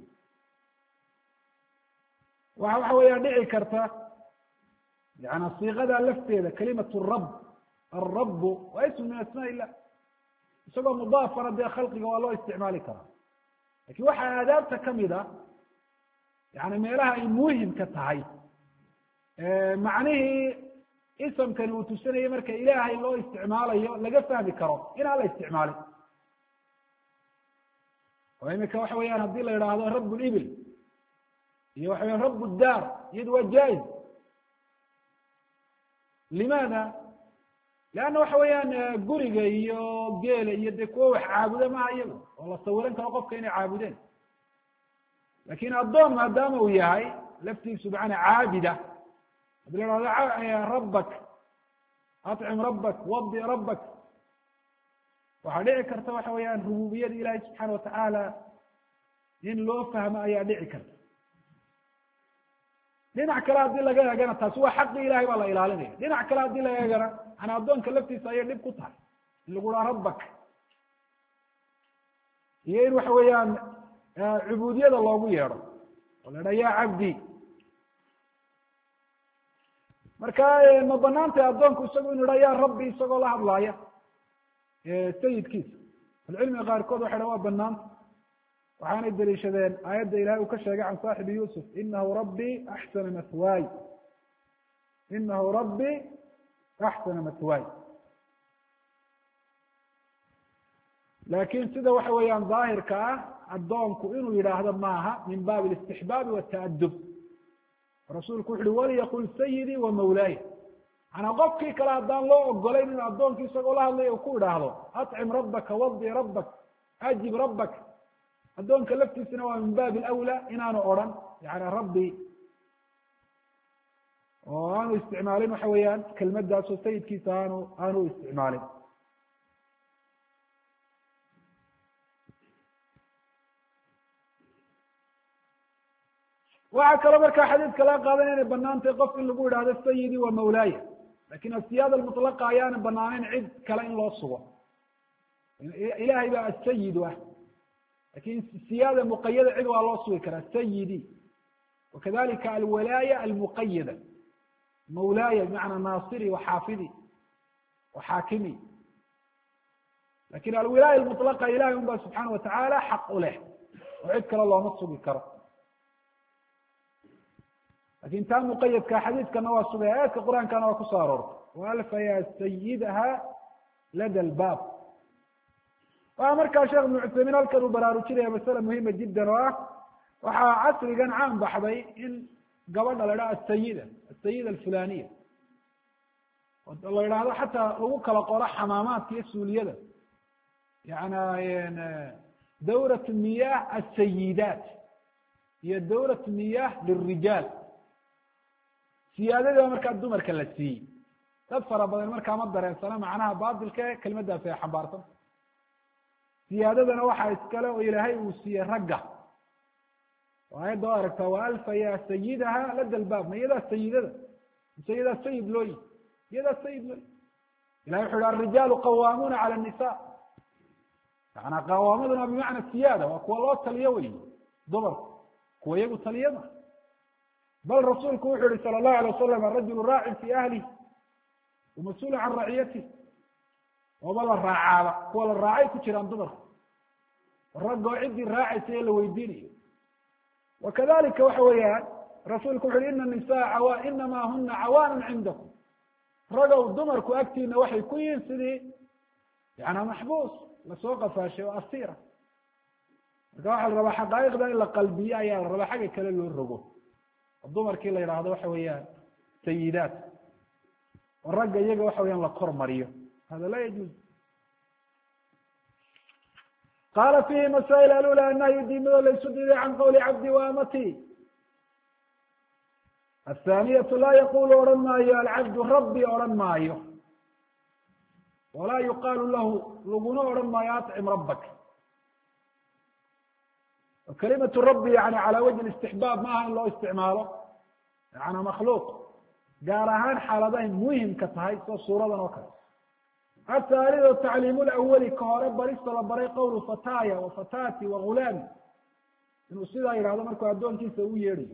waxa weeyaan dhici karta yani siiqada lafteeda kalimat rab alrabu waa ism min asmaa illah isagoo mudaafana dee khalqiga waa loo isticmaali karaa lakin waxaa aadaabta kamid a yani meelaha ay muhimka tahay macnihii isamkani uu tusanayo marka ilaahay loo isticmaalayo laga fahmi karo inaan la isticmaalin oo imika waxa weeyaan haddii la yidhaahdo rab libil iyo waxa weyan rab daar iyadu waa jaa-iz limaada leanna waxa weeyaan guriga iyo geela iyo dee kuwa wax caabuda maha iyagu oo la sawiran karo qofka inay caabudeen lakin addoon maadaama uu yahay laftiisu macnaa caabida hadii la ihahdo rabbak acim rabbak wadi rabbak waxaa dhici karta waxa weeyaan rububiyada ilaahay subxaana watacaala in loo fahmo ayaa dhici karta dhinac kale haddii laga eegana taasi waa xaqi ilahay baa la ilaalinaya dhinac kale haddii laga eegana ana addoonka laftiisa ayay dhib ku tahay in lagu dhaha rabbak iyo in waxa weeyaan cubuudiyada loogu yeedho oo la idhaha ya cabdi marka ma banaantay addoonku isagu inu idhaha ya rabbi isagoo la hadlaaya sayidkiisa alcilmiga qaarkood waxay dhaha waa banaanta waxaanay daliishadeen aayadda ilahay uu ka sheegay can saaxibi yusuf inahu rabbi axsana mathwaay inahu rabbi axsana mathwaay lakin sida waxa weeyaan daahirka ah addoonku inuu yidhaahdo maaha min baabi alistixbaabi wataadub rasuulku wuxu uhi walyaqul sayidii wa mawlaaya manaa qofkii kale haddaan loo ogolayn in addoonkii isagoo la hadlaya uu ku idhaahdo acim rabbaka wadi rabbak ajib rabbak, addoonka laftiisana waa min baabi alawla inaanu odhan yani rabbi, oo aanu isticmaalin waxa weeyaan kelmaddaas oo sayidkiisa aanu isticmaalin. waxaa kaloo markaa xadiidka laga qaadanaya inay banaan tahay qof in lagu idhaahdo sayidi wa mawlaaya, lakin asiyaada almutlaqa ayaana banaanayn cid kale in loo sugo. ilahay baa asayid ah, lakin siyaada muqayada cid waa loo sugi karaa sayidi. wakadalika alwalaaya almuqayada, mawlaaya bimacnaa naasiri waxaafidi waxaakimi. lakin alwilaaya almutlaqa ilahay un ba subxaana watacaala xaq u leh oo cid kale looma sugi karo. lakin taa muqayadka xadiidkana waa sugay, aayadka qur-aankana waa kusoo aroortay waalfa ya sayidaha lada lbaab. waxaa markaa sheekh ibnu cuthaymiin halkan uu baraarujinaya masale muhima jiddan oo ah waxaa casrigan caan baxday in gabadha la idhaha asayida alfulaniya, la idhaahdo xataa lagu kala qoro xamaamaadka iyo suuliyada, yana dawrat miyah asayidaat iyo dawrat miyah lirijaal. siyaadada markaa dumarka la siiyey, dad fara badan markaa ma dareensana macnaha baatilka e kelmaddaas ay xambaarsan. siyaadadana waxaa iskale oo ilaahay uu siiyey ragga, oo aayadda o aragtaa waalfa ya sayidaha lada lbaab. ma iyadaa sayidada, mise iyadaa sayid looyi? iyadaa sayid looyi. ilahay wuxu uhi alrijaalu qawaamuuna cala nisa, maanaa qawaamaduna bimacna siyaada, waa kuwa loo taliyo wey dumarku, kuwa iyagu taliyama. bal rasuulku wuxuu yihi salى الlahu alay wasalam arajulu raacin fi ahlih wamas-uulu can raciyatih. ooba la raacaaba, kuwa la raacay ku jiraan dumarka, raggoo ciddii raacaysa ee la weydiinayo. wakadalika waxa weeyaan rasuulku wuxu uhi ina nisaa inama huna cawaanan cindakum, ragow dumarku agtiina waxay ku yihiin sidii yana maxbuus lasoo qafaashay oo asiira. marka waxaa la rabaa xaqaa'iqda in la qalbiyo ayaa la rabaa, xagga kale loo rogo. dumarkii la yidhaahdo waxa weeyaan sayidaat, oo ragga iyaga waxa weyaan la kor mariyo, hada laa yajuuz. qaala fihi masaa'il alula annahyu diimado laysu diiday can qawli cabdi wa amati. athaaniyatu laa yaqulu odhan maayo alcabdu rabbi odhan maayo, walaa yuqaalu lahu laguna odhan maayo acim rabbak. kalimatu rabbi yani cala wajhi istixbaab ma aha in loo isticmaalo yana makhluuq, gaar ahaan xaaladahay muhimka tahay sida suuradan oo kale. athaalidu tacliimu lawali, ka hore barista la baray qawlu fataya wa fatati wa gulaami, inuu sidaa yidhahdo markuu addoonkiisa u yeedhayo.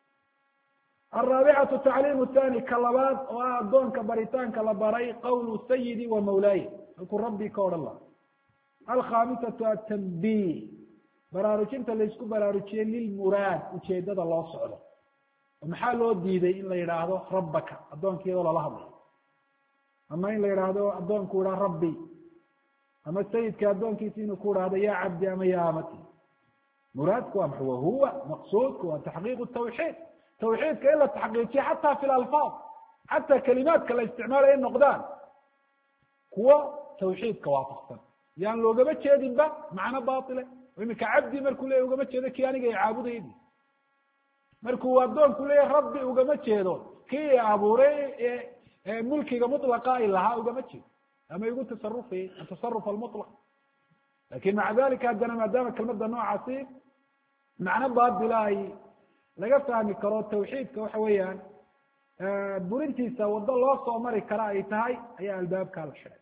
alraabicatu tacliimu thani, ka labaad oo ah addoonka baritaanka la baray qawlu sayidi wa mawlaaya, halkuu rabbi ka odhan laha. alkhaamisatu atanbih, baraarujinta laysku baraarujiyey lilmuraad, ujeedada loo socdo. oo maxaa loo diiday in la yidhaahdo rabbaka addoonka iyadoo lala hadlayo, ama in la yidhaahdo addoonku idhaa rabbi, ama sayidka addoonkiisa inuu ku idhaahdo ya cabdi ama ya amati. muraadku waa maxa wahuwa maqsuudku waa taxqiiqu tawxiid, tawxiidka in la taxqiijiyo xataa fi lalfaad, xataa kelimaadka la isticmaalayo in noqdaan kuwo tawxiidka waafaqsan, yaan loogama jeedinba macno baatile. imika cabdi markuu leeyahy ugama jeedo kii aniga caabudaydi, markuu addoonku leeyahy rabbi ugama jeedo kii abuuray mulkiga mutlaqa ay lahaa ugama jeedo, ama igu tasarufayay atasaruf almutlaq. lakin maca dalika haddana maadaama kelmadda noocaasi macno baatila ay laga fahmi karo tawxiidka waxa weeyaan burintiisa waddo loo soo mari kara ay tahay, ayaa albaabkaa la sheegay.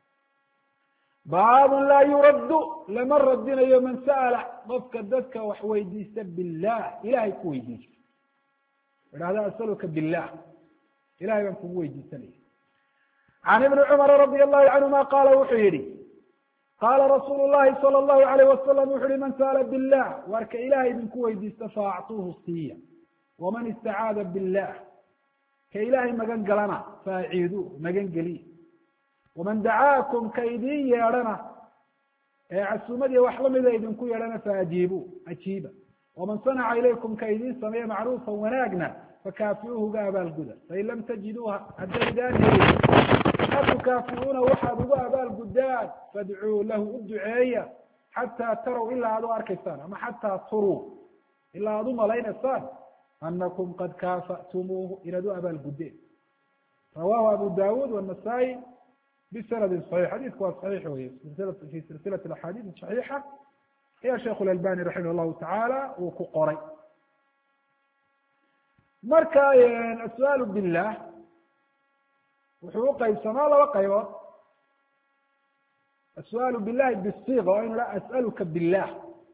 baabun laa yuraddu, lama radinayo man sa'ala, qofka dadka wax weydiista billah, ilahay ku weydiiso, idhahda asaluka billah, ilahay baan kugu weydiisanaya. can ibni cumara radi allahu canhuma qaala wuxuu yihi qaala rasuulu llahi sala allahu alayh wasalam wuxu uhi man sa'ala billah, warka ilahay idinku weydiista faactuuhu siiya. waman istacaada billah, ka ilahay magan galana faaciiduuh magan geliya. waman dacaakum ka idin yeedhana ee casuumadii wax lamida idinku yeedhana faajiibuu ajiiba. waman sanaca ilaykum ka idin sameeye macruufa wanaagna fakaafiuuhu uga abaalguda fain lam tajiduuha haddaydaan helin ma tukaafiuuna waxaad ugu abaalgudaan fadcuu lahu u duceeya xataa tarow ilaa aad u arkaysaan ama xataa turuu ilaa aad u malaynaysaan anakum qad kaafa'tumuuhu inaad u abaalguddeen rawahu abu dawud والنasaa'i bisanadi صaxiix xadiidku waa صaxiix weye fi silsilat axaadiis صaxiixa ayaa sheikh اlalbani raximah الlahu tacaala uu ku qoray marka as'aal bilah wuxuu uqaybsamaa laba qaybood as'aal bilahi bisiiqa oo aynu as'aluka bilah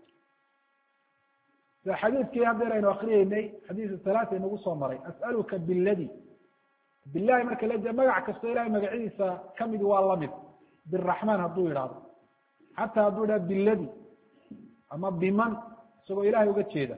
sida xadiidkii haddeer aynu akriyeynay xadiis salaata inagu soo maray as'aluka biladi bilahi marka la magac kastoo ilahay magacyadiisa kamid waa lamid biraxmaan hadduu yidhahdo xataa hadduu yidhahdo biladi ama biman isagoo ilahay uga jeeda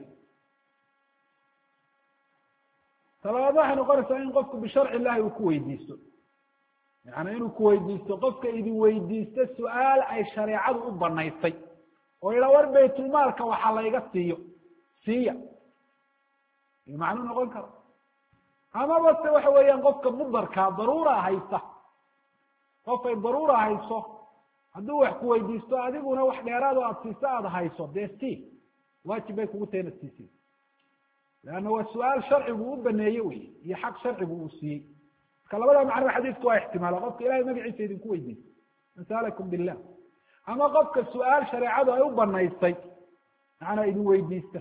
talabaad waxay noqonaysaa in qofku bisharci illahi uu ku weydiisto yani inuu kuweydiisto qofka idin weydiista su-aal ay shareecadu u banaysay oo ila war baytulmaalka waxaa layga siiya iyo macnuu noqon karo amaba se waxa weeyaan qofka mudarkaa daruura haysa qofay daruura hayso hadduu wax kuweydiisto adiguna wax dheeraad oo aada siiso aada hayso dee sii waajib bay kugu tahay inaad siisii leanna waa su-aal sharcigu u baneeye wey iyo xaq sharcigu uu siiyey marka labada macno xadiidku waa ixtimaala qofka ilahay magaciisa idinku weydiisto nasalakum billah ama qofka su-aal shareecadu ay u banaysay macnaa idin weydiista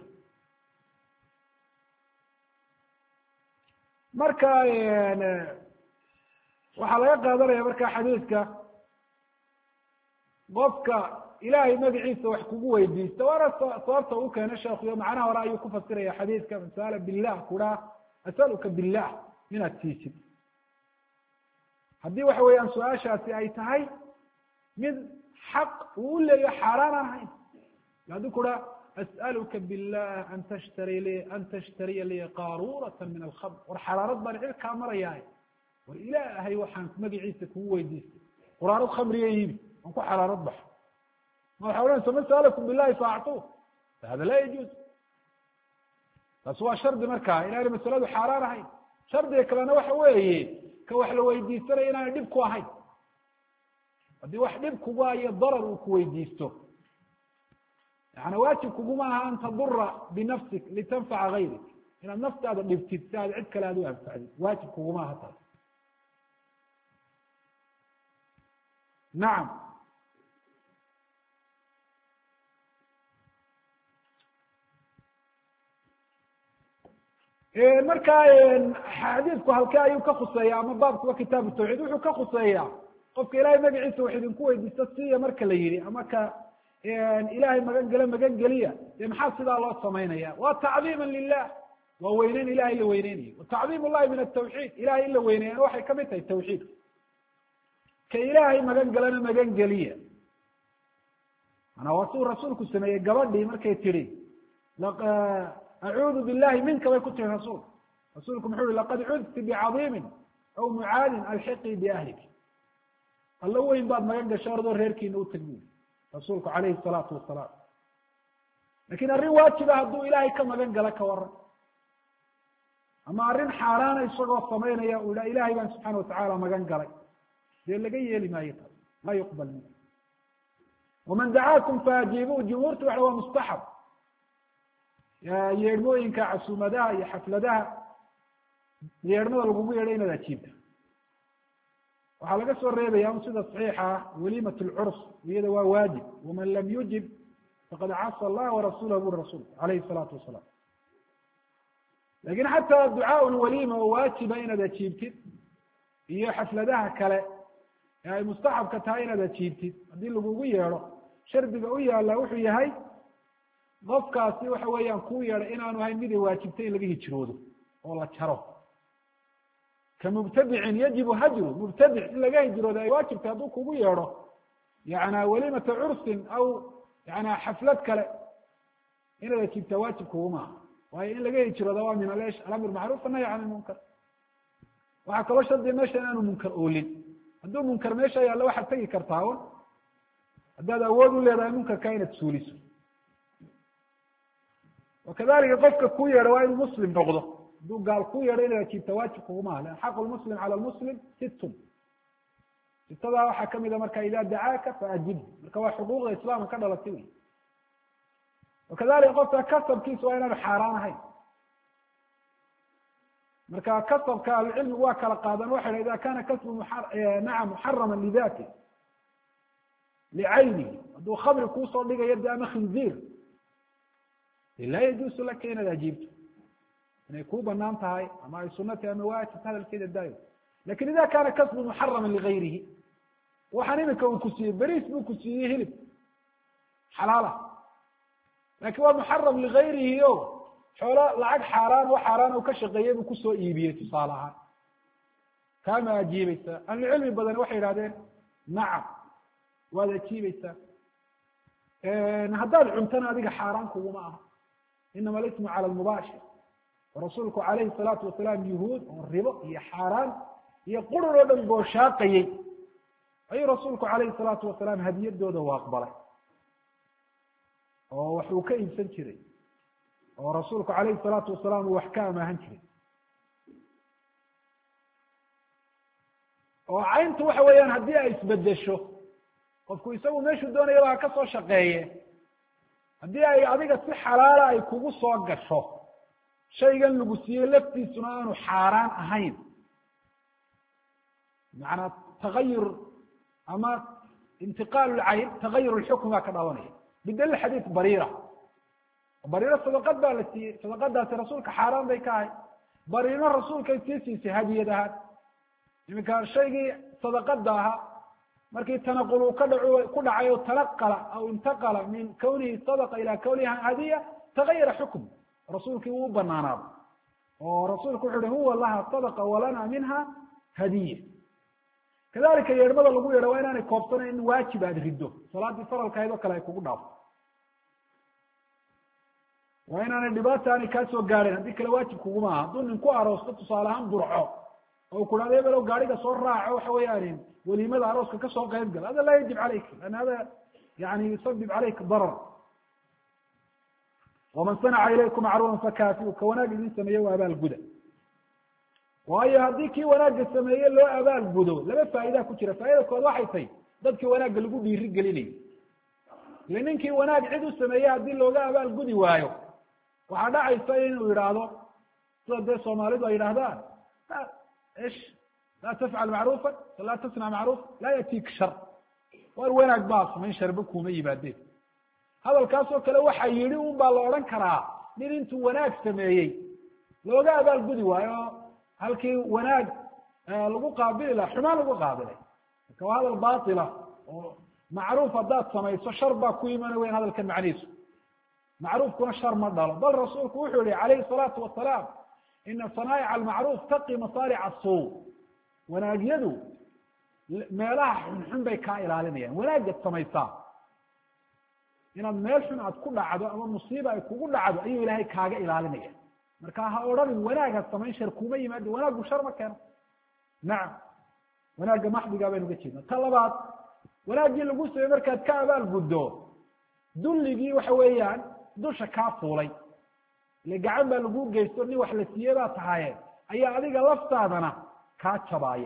marka waxaa laga qaadanaya marka xadiidka qofka ilahay magaciisa wax kugu weydiista waana sababta u keena sheekhuyo macnaha hore ayuu ku fasiraya xadiidka masala billah kuraa asaluka billah inaad siisid haddii waxa weeyaan su-aashaasi ay tahay mid xaq uu uleeyo xaaraan aan ahayn haddii kuraa as'aluka billah an tashtariya li qaarurata min alkhamr war xaraarad baan cirkaa marayahay war ilaahay waxaan magaciisa kugu weydiistay quraarad khamriga iibi aan ku xaraarad baxo ma waxaa odhanaysa man sa'alakum billahi faactuu hada laa yajuuz taas waa shardi markaa inaanay masaladu xaaraan ahayn shardiga kalena waxa weeye ka wax la weydiisanaya inaanay dhib ku ahayn haddii wax dhib kuga iyo darar uu kuweydiisto yani waajib kuguma aha an tadura binafsik litanfaca gayrik inaad naftaada dhibtid si aad cid kale aad u anfacdid waajib kuguma aha taas nacam marka xadiidku halkee ayuu ka khuseeya ama baabkuba kitaabu tawxiid wuxuu ka khuseeyaa qofka ilahay magaciisa wax idinku weydiisto siiya marka la yihi ama ka ilahay magan geliya dee maxaa sidaa loo samaynaya waa tacdiima lilah waa weyneyn ilahay la weyneynayo watacdiim llahi min atawxiid ilahay in la weyneeyana waxay kamid tahay tawxiidka ka ilaahay magan galana magan geliya manaa waa suu rasuulku sameeyey gabadhii markay tidhi acuudu billahi minka bay ku tiri rasuulku muxuu yihi laqad cudti bicadiimin aw mucaadin alxiqii biahliki alla weyn baad magan gasho ordoo reerkiina u tagbi rasuulku calayhi salaatu wasalaam lakin arrin waajiba hadduu ilaahay ka magan gala ka waran ama arrin xaaraana isagoo samaynaya uu ha ilahay baan subxaana watacaala magan galay dee laga yeeli maayo taas laa yuqbal min waman dacaakum faajiibuu jumhuurtu waxa waa mustaxab yeedhmooyinka casuumadaha iyo xafladaha yeedhmada lagugu yeedho inaad ajiibta waxaa laga soo reebaya sida صaxiixa ah walimat lcurs iyada waa waajib waman lam yujib faqad casa allah warasulah buri rasulku alayhi الsalaatu wasalaam lakin xataa ducaaء lwalima oo waajiba inaad ajiibtid iyo xafladaha kale ee ay mustaxabka tahay inaad ajiibtid haddii lagugu yeedho shardiga u yaala wuxuu yahay qofkaasi waxa weeyaan kuu yeedha inaanu ahayn miday waajibtay in laga hijroodo oo la jaro kamubtadicin yajibu hajru mubtadic in laga hijrooda ay waajibtay hadduu kugu yeedho yana walimata cursin aw yana xaflad kale inaad ajiibtaa waajib kuguma aha waayo in laga hijrooda waa min alesh alamr macruuf annahy can lmunkar waxaa kaloo shardiga meesha inaanu munkar oolin hadduu munkar meesha yaallo waxaad tegi kartaa un haddaad awood u leedahay munkarka inaad suuliso wakadalika qofka ku yeedha waa inuu muslim noqdo hadduu gaal ku yeedho inaad ajiibta waajib kuguma aha lan xaqu lmuslim cala lmuslim sittun sitadaa waxaa kamida marka ida dacaaka faajibhu marka waa xuquuqda islaamka ka dhalatay wey wakadalika qofka kasabkiisa waa inaanu xaaraan ahayn marka kasabka ahlucilmigu waa kala qaadan waxa ha ida kana kasbu nacam muxarama lidati licaynihi hadduu khamri kuusoo dhigayo de ama khinziir laa yajuusu laka inaad ajiibto inay kuu banaan tahay ama ay suna tahay ama waajibta hadalkeeda daayo lakin ida kana kasbu muxarama ligayrihi waxaan iminka uu ku siiyey beriis buu ku siiyey hilib xalaala lakin waa muxaram ligayrihi o xoolo lacag xaaraan o xaaraan u ka shaqeeyey buu kusoo iibiyey tusaale ahaan kaama ajiibaysaa ahlucilmi badan waxay yihahdeen nacam waad ajiibaysaa haddaad cuntana adiga xaaraan kuguma aha inama alismu cala lmubaashir rasuulku calayhi salaatu wasalaam yuhuud oo ribo iyo xaaraan iyo qurun oo dhan booshaaqayey ayuu rasuulku calayhi salaatu wasalaam hadiyadooda u aqbalay oo wax uu ka iibsan jiray oo rasuulku calayhi salaatu wasalaam uu wax ka amaahan jiray oo cayntu waxa weeyaan haddii ay isbedesho qofku isagu meeshuu doonayaba ha ka soo shaqeeye haddii ay adiga si xalaala ay kugu soo gasho shaygan lagu siiyey laftiisuna aanu xaaraan ahayn macanaa tagayur ama intiqaal lcayn tagayur lxukm baa ka dhalanaya bidalil xadiid bariira bariiro sadaqad baa la siiyey sadaqadaasi rasuulka xaaraan bay ka ahay bariirna rasuulkay sii siisay hadiyad ahaan iminka shaygii sadaqada ahaa markii tanaqul uu ku dhacay o tanaqala aw intaqala min kawnihi sadaqa ila kawniha hadiya tagayara xukm rasuulkii wuu banaanaado oo rasuulku wuxu uhi huwa laha sadaqa walana minha hadiya kadalika yeedhmada lagu yeedho waa inaanay koobsanayn in waajib aad riddo salaadii faralkahayd oo kale ay kugu dhaafo waa inaanay dhibaata aanay kaa soo gaadhayn haddii kale waajib kuguma aha hadduu nin ku aroosto tusaale ahaan burco oo ku dhahdo ebelow gaariga soo raaco waxa weeyaan weliimada arooska kasoo qayb gal hada laa yajib calayk lan hada yani yusabib calayka darar waman sanaca ilaykum macruufan fakaafiu ka wanaag idin sameeye waa abaalguda waayo haddii kii wanaagga sameeye loo abaalgudo laba faa'idaa ku jira faa'ida kood waxay tahay dadkii wanaagga lagu dhiiri gelinayo ile ninkii wanaag cid u sameeye haddii looga abaalgudi waayo waxaa dhacaysa inuu yidhaahdo sida dee soomaalidu ay yidhahdaan ish laa tafcal macruufa laa tasnac macruuf laa yatiik shar war wanaag baa samayn sharba kuma yimaadeen hadalkaasoo kale waxa yidhi un baa la odhan karaa nin intuu wanaag sameeyey looga abaalgudi waayo halkii wanaag lagu qaabili laha xumaan lagu qaabilay marka waa hadal baila oo macruuf haddaad samayso shar baa ku imana weyn hadalkan macnihiisu macruufkuna shar ma dhalo bal rasuulku wuxuu yihi calayhi salaatu wasalaam ina sanaa'ica almacruuf taqi masaaric asuu wanaagyadu meelaha xunxun bay kaa ilaalinayaan wanaagad samaysaa inaad meel xun aad ku dhacdo ama musiiba ay kugu dhacdo ayuu ilaahay kaaga ilaalinaya marka ha odhanin wanaag ha samayn shar kuma yimaado wanaaggu shar ma keeno nacam wanaagga maxdigaa baynu uga jeedna ta labaad wanaaggii lagu samey markaad ka abaal guddo dulligii waxa weeyaan dusha kaa fuulay ile gacan baa lagu geysto nin wax la siiyey baa tahaye ayaa adiga laftaadana kaa jabaaya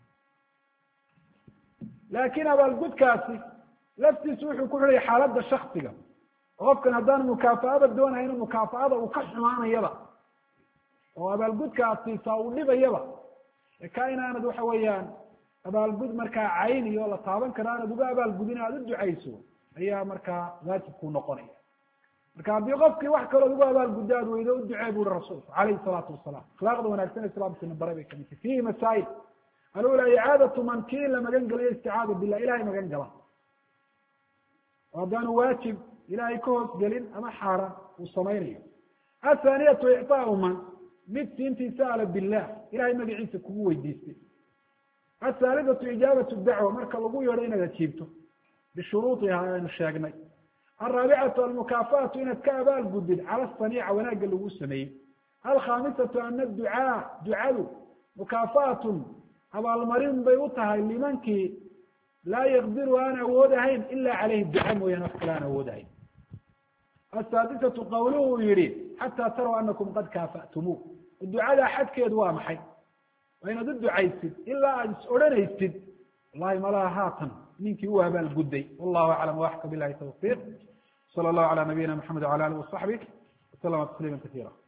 laakiin abaalgudkaasi laftiisu wuxuu ku xidhaya xaaladda shaksiga qofkan haddaan mukaafaada doonayno mukaafaada uu ka xumaanayaba oo abaalgudka aad siisaa uu dhibayaba ka inaanad waxa weeyaan abaalgud markaa cayni oo la taaban karo aanad uga abaalgudin aad u ducayso ayaa markaa waajibkuu noqonaya marka haddii qofkii wax kalood uga abaalguddo aad weydo u ducee bu uhi rasuulku calayhi salaatu wasalaam akhlaaqda wanaagsan islaamkina bare bay kamid tahay fiihi masaa'il alula icaadatu man kii la magan gelayo isticaada billah ilahay magan gala oo haddaanu waajib ilahay ka hoos gelin ama xaaraan uu samaynayo athaaniyatu icطaau man mid siintii sa'ala billah ilahay magaciisa kugu weydiistay athaalithatu ijaabatu dacwa marka lagu yeedho inaad ajiibto bishuruudiha aynu sheegnay alraabicatu almukaafaatu inaad ka abaal gudid cala asaniica wanaagga lagu sameeyey alkhaamisatu ana ducaa ducadu mukaafaatun abaalmarin bay u tahay limankii laa yaqdiru aan awoodahayn ila caleyhi duca mooyaane wax kale aan awoodahayn asaadisatu qawluhu yihi xataa taraw anakum qad kaafa'tumuu ducada xadkeedu waa maxay waa inaad u ducaysid ilaa aad is odhanaysid wallahi malaha haatan ninkii u abaal gudday wallahu aclam waxka bilahi tawfiiq sala allahu cala nabiyina maxamed wala alih wasaxbih waslama tasliima kasiira